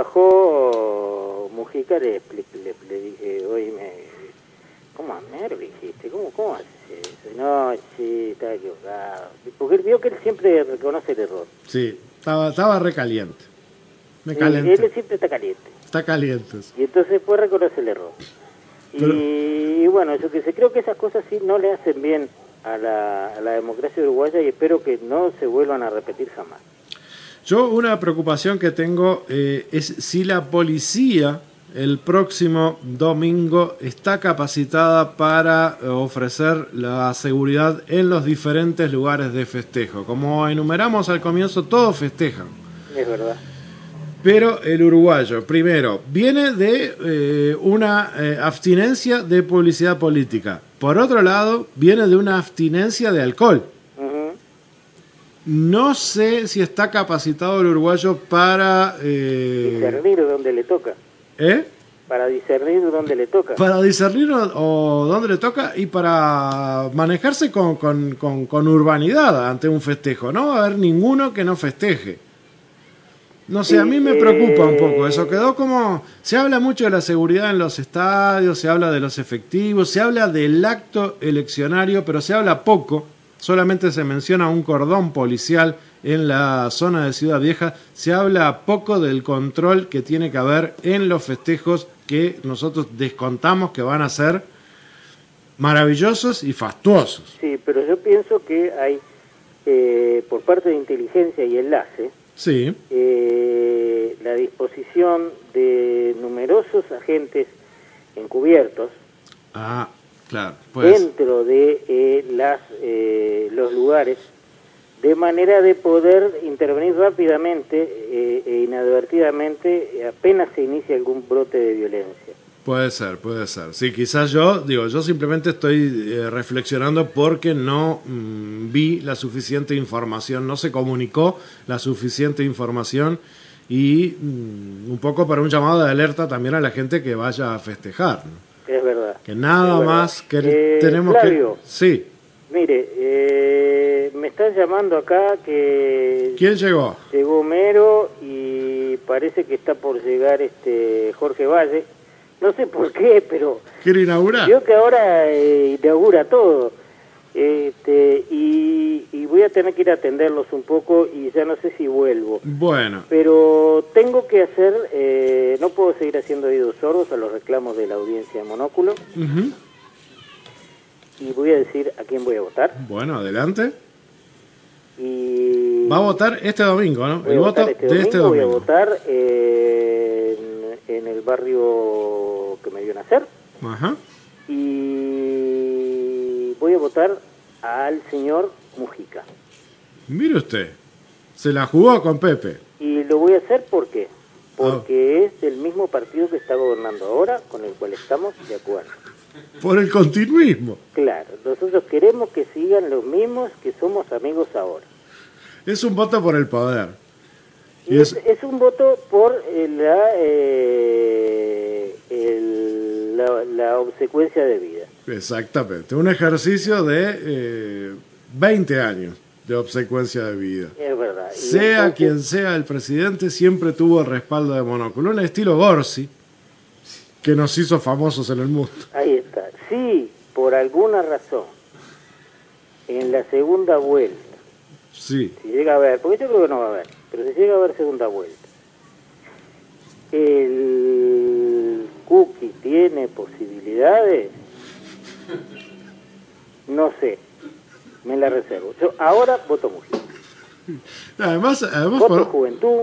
bajó Mujica le, le, le, le dije, oye, me... ¿cómo me dijiste? ¿Cómo, cómo haces eso? No, sí, estaba equivocado. Porque él vio que él siempre reconoce el error. Sí, estaba, estaba recaliente. Me Y calenté. él siempre está caliente. Está caliente. sí. Y entonces después reconoce el error. Pero- Y, bueno, yo que sé, creo que esas cosas sí no le hacen bien a la, a la democracia uruguaya y espero que no se vuelvan a repetir jamás. Yo una preocupación que tengo eh, es si la policía el próximo domingo está capacitada para eh, ofrecer la seguridad en los diferentes lugares de festejo. Como enumeramos al comienzo, todos festejan. Es verdad. Pero el uruguayo, primero, viene de eh, una eh, abstinencia de publicidad política. Por otro lado, viene de una abstinencia de alcohol. Ujú. No sé si está capacitado el uruguayo para... eh, Discernir dónde le toca. ¿eh? Para discernir dónde le toca. Para discernir o, o dónde le toca y para manejarse con, con, con, con urbanidad ante un festejo. No va a haber ninguno que no festeje. No sé, a mí me preocupa un poco eso. Quedó como... Se habla mucho de la seguridad en los estadios, se habla de los efectivos, se habla del acto eleccionario, pero se habla poco. Solamente se menciona un cordón policial en la zona de Ciudad Vieja. Se habla poco del control que tiene que haber en los festejos que nosotros descontamos que van a ser maravillosos y fastuosos. Sí, pero yo pienso que hay, eh, por parte de inteligencia y enlace, Sí, eh, la disposición de numerosos agentes encubiertos ah, Claro, pues. dentro de eh, las eh, los lugares, de manera de poder intervenir rápidamente eh, e inadvertidamente apenas se inicia algún brote de violencia. Puede ser, puede ser. Sí, quizás yo, digo, yo simplemente estoy eh, reflexionando porque no mmm, vi la suficiente información, no se comunicó la suficiente información y mmm, un poco para un llamado de alerta también a la gente que vaya a festejar, ¿no? Es verdad. Que nada es más que eh, tenemos Flavio, que... Sí. Mire, eh, me están llamando acá que... ¿Quién llegó? Llegó Homero y parece que está por llegar este Jorge Valle. No sé por qué, pero... ¿Quiere inaugurar? Yo que ahora eh, inaugura todo. Este, y, y voy a tener que ir a atenderlos un poco y ya no sé si vuelvo. Bueno. Pero tengo que hacer... Eh, no puedo seguir haciendo oídos sordos a los reclamos de la audiencia de Monóculo. Uh-huh. Y voy a decir a quién voy a votar. Bueno, adelante. Y... Va a votar este domingo, ¿no? Voy El a voto votar este de domingo, este voy a domingo. votar eh, en, en el barrio que me vio nacer. Ajá. Y voy a votar al señor Mujica. Mire usted, se la jugó con Pepe. Y lo voy a hacer ¿por qué? Porque oh. es del mismo partido que está gobernando ahora, con el cual estamos de acuerdo. Por el continuismo. Claro, nosotros queremos que sigan los mismos que somos amigos ahora. Es un voto por el poder. Y es, es... es un voto por eh, la, eh, el, la, la obsecuencia de vida. Exactamente, un ejercicio de eh, veinte años de obsecuencia de vida. Es verdad. Y sea entonces... quien sea el presidente, siempre tuvo el respaldo de Monóculo, un estilo Gorsi, que nos hizo famosos en el mundo. Ahí está. Si por alguna razón, en la segunda vuelta, sí. si llega a haber, porque yo creo que no va a haber, pero si llega a haber segunda vuelta, el Cookie tiene posibilidades, no sé, me la reservo. Yo ahora voto Mujica. Además, además voto por... Juventud.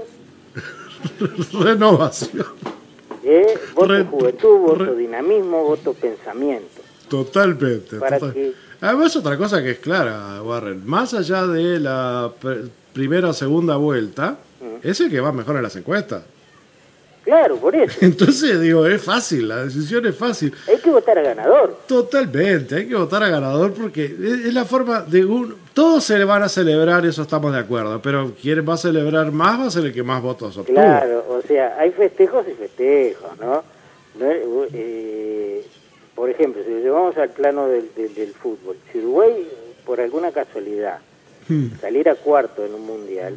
Renovación. Eh, voto Re... Juventud, voto Re... Dinamismo, voto Pensamiento. Totalmente. Para total... que... Además, otra cosa que es clara, Warren, más allá de la pr- primera o segunda vuelta, uh-huh. es el que va mejor en las encuestas. Claro, por eso. Entonces, digo, es fácil, la decisión es fácil. Hay que votar a ganador. Totalmente, hay que votar a ganador porque es, es la forma de un... Todos se le van a celebrar, eso estamos de acuerdo, pero quien va a celebrar más va a ser el que más votos obtuvo. Claro, o sea, hay festejos y festejos, ¿no? no eh, por ejemplo, si lo llevamos al plano del, del, del fútbol, si Uruguay, por alguna casualidad, hmm. saliera cuarto en un mundial,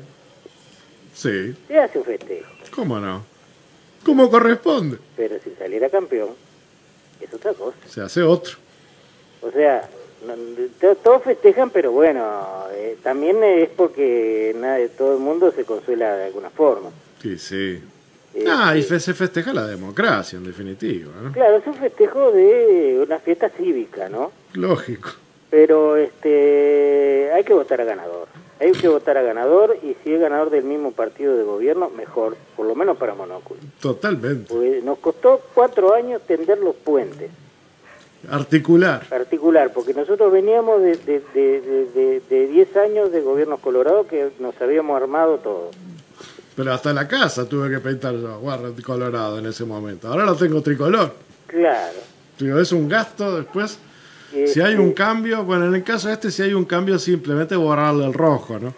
sí. se hace un festejo. ¿Cómo no? Como corresponde. Pero si saliera campeón, es otra cosa. Se hace otro. O sea, no, todos festejan, pero bueno, eh, también es porque nada, todo el mundo se consuela de alguna forma. Sí, sí. Eh, ah, sí. y fe, se festeja la democracia, en definitiva, ¿no? Claro, es un festejo de una fiesta cívica, ¿no? Lógico. Pero este, hay que votar a ganador. Hay que votar a ganador y si es ganador del mismo partido de gobierno, mejor, por lo menos para Monóculo. Totalmente. Porque nos costó cuatro años tender los puentes. Articular. Articular, porque nosotros veníamos de, de, de, de, de, de diez años de gobiernos colorados que nos habíamos armado todo. Pero hasta la casa tuve que pintar yo, Warren colorado en ese momento. Ahora lo tengo tricolor. Claro. Digo, es un gasto después... Eh, si hay eh, un cambio, bueno, en el caso este, si hay un cambio, simplemente borrarle el rojo, ¿no?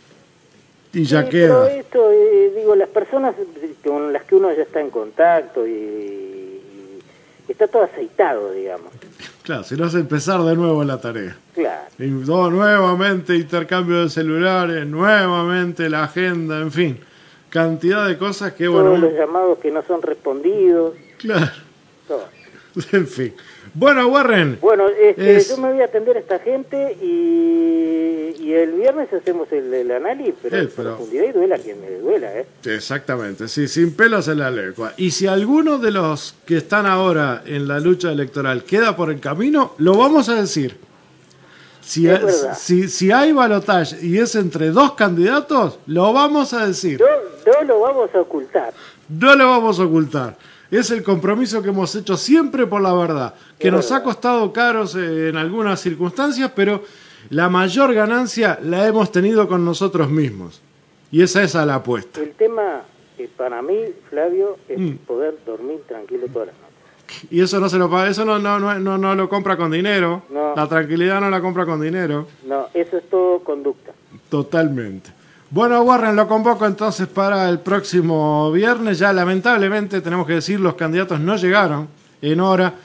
Y ya sí, queda. Pero esto, eh, digo, las personas con las que uno ya está en contacto y, y está todo aceitado, digamos. Claro, si no es empezar de nuevo la tarea. Claro. Y no, nuevamente intercambio de celulares, nuevamente la agenda, en fin. Cantidad de cosas que, Todos bueno... los llamados que no son respondidos. Claro. Todo. En fin. Bueno, Warren. Bueno, este, es... yo me voy a atender a esta gente y, y el viernes hacemos el, el análisis, pero, eh, en pero... profundidad y duela quien me duela, ¿eh? Exactamente, sí, sin pelos en la lengua. Y si alguno de los que están ahora en la lucha electoral queda por el camino, lo vamos a decir. Si, es ha, si, si hay balotaje y es entre dos candidatos, lo vamos a decir. No, no lo vamos a ocultar. No lo vamos a ocultar. es el compromiso que hemos hecho siempre por la verdad, que nos ha costado caros en algunas circunstancias, pero la mayor ganancia la hemos tenido con nosotros mismos. Y esa es la apuesta. El tema, eh, para mí, Flavio, es Mm. poder dormir tranquilo todas las noches. Y eso no se lo paga, eso no, no, no, no, no lo compra con dinero. No. La tranquilidad no la compra con dinero. No, eso es todo conducta. Totalmente. Bueno, Warren, lo convoco entonces para el próximo viernes. Ya lamentablemente tenemos que decir, los candidatos no llegaron en hora.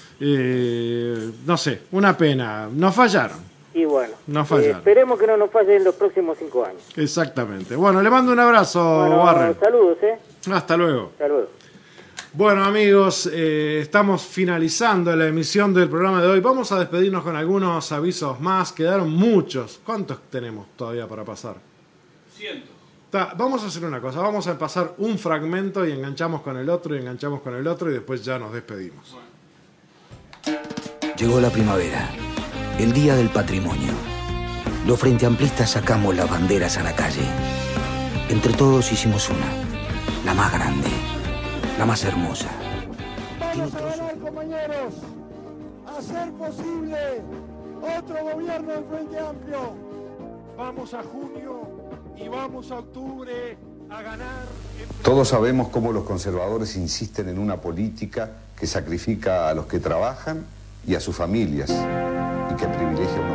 Eh, no sé, una pena. Nos fallaron. Y bueno, Nos eh, fallaron. esperemos que no nos falle en los próximos cinco años. Exactamente. Bueno, le mando un abrazo, Bueno, Warren. saludos, ¿eh? Hasta luego. Hasta luego. Bueno, amigos, eh, estamos finalizando la emisión del programa de hoy. Vamos a despedirnos con algunos avisos más. Quedaron muchos. ¿Cuántos tenemos todavía para pasar? Cientos. Ta, vamos a hacer una cosa. Vamos a pasar un fragmento y enganchamos con el otro y enganchamos con el otro y después ya nos despedimos. Llegó la primavera, el día del patrimonio. Los frente amplistas sacamos las banderas a la calle. Entre todos hicimos una, la más grande, la más hermosa. Vamos a ganar, compañeros, a hacer posible otro gobierno del Frente Amplio. Vamos a junio y vamos a octubre a ganar. Todos sabemos cómo los conservadores insisten en una política que sacrifica a los que trabajan y a sus familias y que privilegia a unos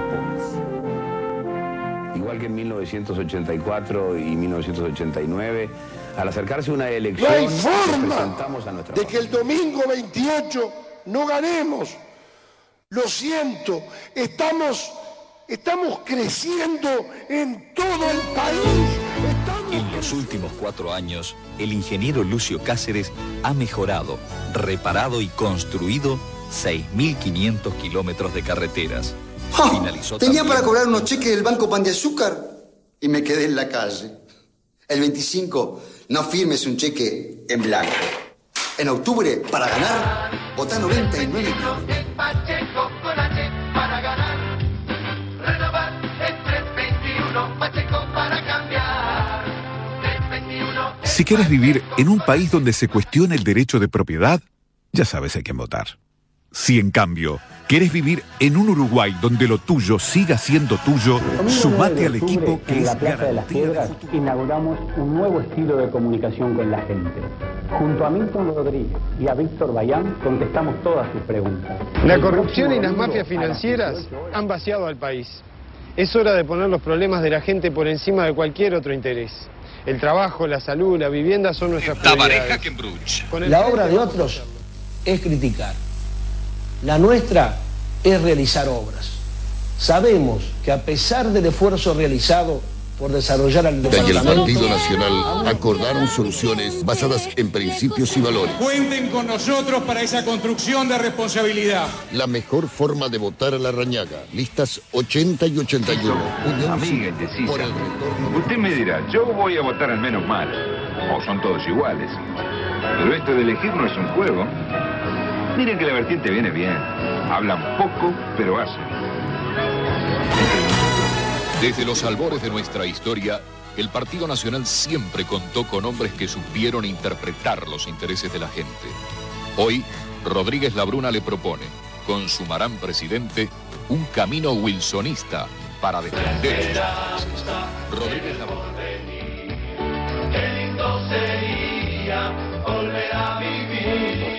pocos. Igual que en mil novecientos ochenta y cuatro y mil novecientos ochenta y nueve, al acercarse una No elección, hay forma representamos a nuestra de que el domingo veintiocho no ganemos. Lo siento, estamos, estamos creciendo en todo el país. Estamos... En los últimos cuatro años, el ingeniero Lucio Cáceres ha mejorado, reparado y construido seis mil quinientos kilómetros de carreteras. ¡Ah! Finalizó Tenía también- para cobrar unos cheques del Banco Pan de Azúcar y me quedé en la calle. El veinticinco, no firmes un cheque en blanco. En octubre, para ganar, votá noventa y nueve. Pacheco con H para ganar. Renovar el trescientos veintiuno. Pacheco para cambiar. trescientos veintiuno. Si quieres vivir en un país donde se cuestiona el derecho de propiedad, ya sabes a quién votar. Si en cambio quieres vivir en un Uruguay donde lo tuyo siga siendo tuyo, sumate al equipo que en es la Plaza de las Piedras inauguramos un nuevo estilo de comunicación con la gente. Junto a Milton Rodríguez y a Víctor Bayán contestamos todas sus preguntas. La corrupción y las mafias financieras han vaciado al país. Es hora de poner los problemas de la gente por encima de cualquier otro interés. El trabajo, la salud, la vivienda son nuestras prioridades. Con el La frente obra de vamos a otros es criticar. La nuestra es realizar obras. Sabemos que a pesar del esfuerzo realizado por desarrollar el Y el departamento, Partido Nacional acordaron soluciones basadas en principios y valores. Cuenten con nosotros para esa construcción de responsabilidad. La mejor forma de votar a la Rañaga. Listas ochenta y ochenta y uno. Amiga indecisa, usted me dirá, yo voy a votar al menos mal, o son todos iguales. Pero esto de elegir no es un juego. Miren que la vertiente viene bien. Hablan poco, pero hacen. Desde los albores de nuestra historia, el Partido Nacional siempre contó con hombres que supieron interpretar los intereses de la gente. Hoy, Rodríguez Labruna le propone, con su Marán presidente, un camino wilsonista para defender sus intereses. Rodríguez Labruna. Qué lindo sería volver a vivir.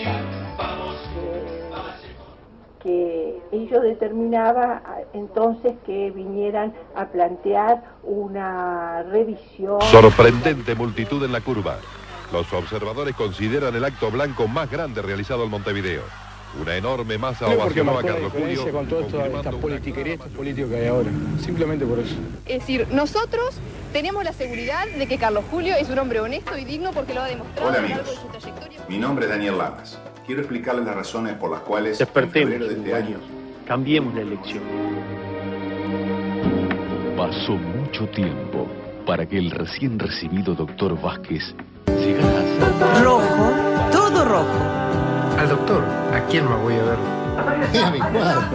Que ellos determinaba entonces que vinieran a plantear una revisión. Sorprendente multitud en la curva. Los observadores consideran el acto blanco más grande realizado en Montevideo. Una enorme masa ovacionó a Carlos Julio. con toda esta politiquería, estos políticos que hay ahora. Simplemente por eso. Es decir, nosotros tenemos la seguridad de que Carlos Julio es un hombre honesto y digno porque lo ha demostrado Hola, a lo largo de amigos. su trayectoria. Mi nombre es Daniel Lamas. Quiero explicarles las razones por las cuales Despertemos, en febrero de este año Cambiemos la elección. Pasó mucho tiempo para que el recién recibido doctor Vázquez llegara a ser... Rojo, todo rojo. Al doctor, ¿a quién más voy a ver? a mi cuarto.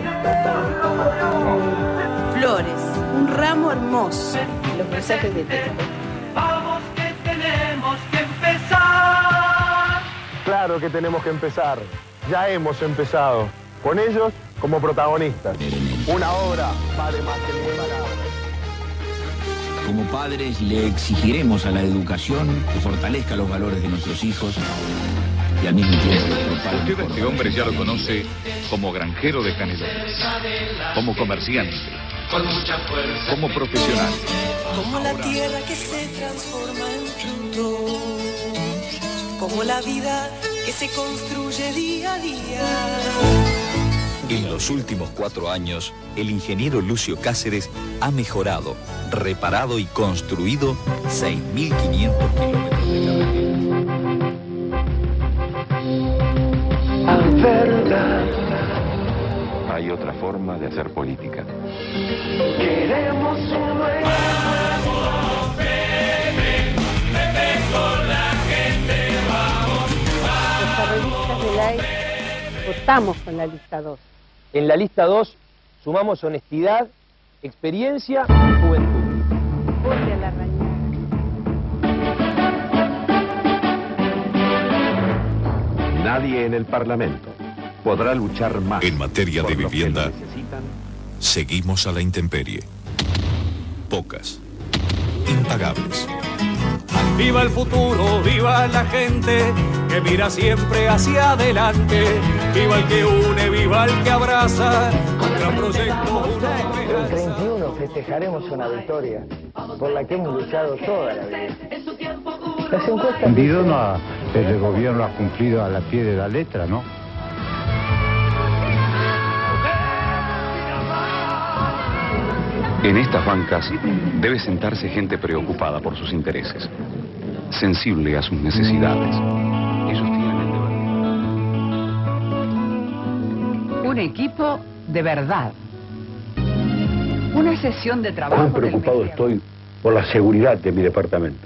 Flores, un ramo hermoso. Los mensajes de texto. Vamos que tenemos que empezar. Claro que tenemos que empezar. Ya hemos empezado. Con ellos como protagonistas. Una obra vale más que mil palabras. Como padres le exigiremos a la educación que fortalezca los valores de nuestros hijos y al mismo tiempo los prepare. Usted a este hombre ya lo conoce como granjero de Canelones, como comerciante, como profesional. Como la tierra que se transforma en fruto, como la vida que se construye día a día. En los últimos cuatro años, el ingeniero Lucio Cáceres ha mejorado, reparado y construido seis mil quinientos kilómetros de carretera. Hay otra forma de hacer política. Queremos un nuevo Pepe, Pepe con la gente, vamos, vamos. Los terroristas de la E votamos con la lista dos. En la lista dos sumamos honestidad, experiencia y juventud. Vote a la Rañaga. Nadie en el Parlamento podrá luchar más. En materia de por los vivienda, que lo necesitan. seguimos a la intemperie. Pocas. Impagables. Viva el futuro, viva la gente que mira siempre hacia adelante. Viva el que une, viva el que abraza. Un gran proyecto, una esperanza. El treinta y uno festejaremos una victoria por la que hemos luchado toda la vida. Las encuestas... Vidón ha, desde el gobierno ha cumplido a la pie de la letra, ¿no? En estas bancas debe sentarse gente preocupada por sus intereses, sensible a sus necesidades. Ellos tienen el deber. Un equipo de verdad. Una sesión de trabajo. Cuán preocupado estoy por la seguridad de mi departamento.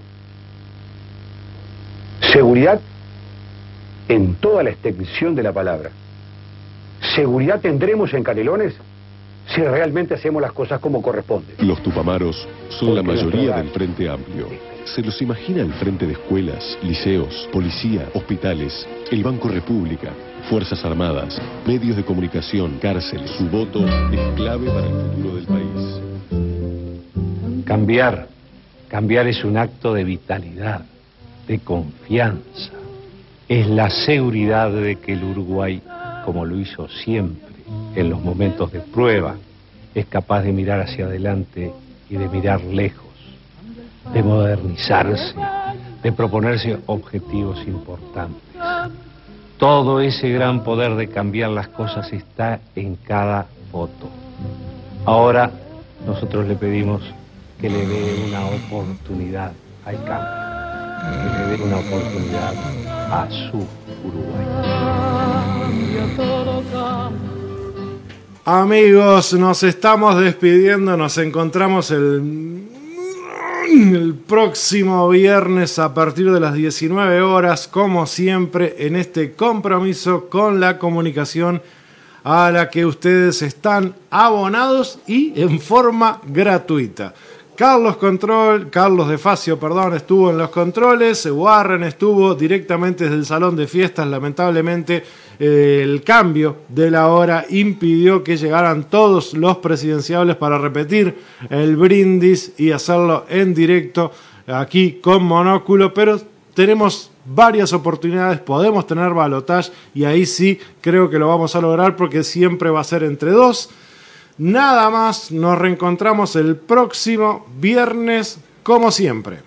Seguridad en toda la extensión de la palabra. Seguridad tendremos en Canelones si realmente hacemos las cosas como corresponde. Los tupamaros son la mayoría del Frente Amplio. Se los imagina al frente de escuelas, liceos, policía, hospitales, el Banco República, Fuerzas Armadas, medios de comunicación, cárceles. Su voto es clave para el futuro del país. Cambiar, cambiar es un acto de vitalidad, de confianza. Es la seguridad de que el Uruguay, como lo hizo siempre, en los momentos de prueba, es capaz de mirar hacia adelante y de mirar lejos, de modernizarse, de proponerse objetivos importantes. Todo ese gran poder de cambiar las cosas está en cada foto. Ahora nosotros le pedimos que le dé una oportunidad al cambio, que le dé una oportunidad a su Uruguay. Amigos, nos estamos despidiendo, nos encontramos el, el próximo viernes a partir de las diecinueve horas, como siempre, en este compromiso con la comunicación a la que ustedes están abonados y en forma gratuita. Carlos Control, Carlos de Facio, perdón, estuvo en los controles, Warren estuvo directamente desde el salón de fiestas, lamentablemente eh, el cambio de la hora impidió que llegaran todos los presidenciables para repetir el brindis y hacerlo en directo aquí con Monóculo, pero tenemos varias oportunidades, podemos tener balotaje y ahí sí creo que lo vamos a lograr porque siempre va a ser entre dos. Nada más, nos reencontramos el próximo viernes, como siempre.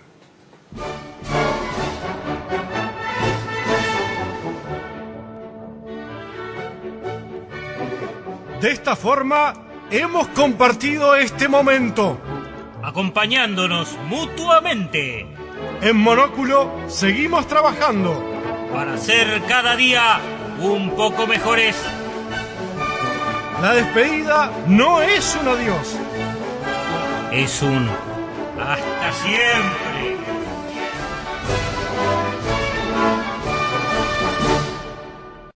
De esta forma, hemos compartido este momento, acompañándonos mutuamente. En Monóculo seguimos trabajando para ser cada día un poco mejores. La despedida no es un adiós. Es un hasta siempre.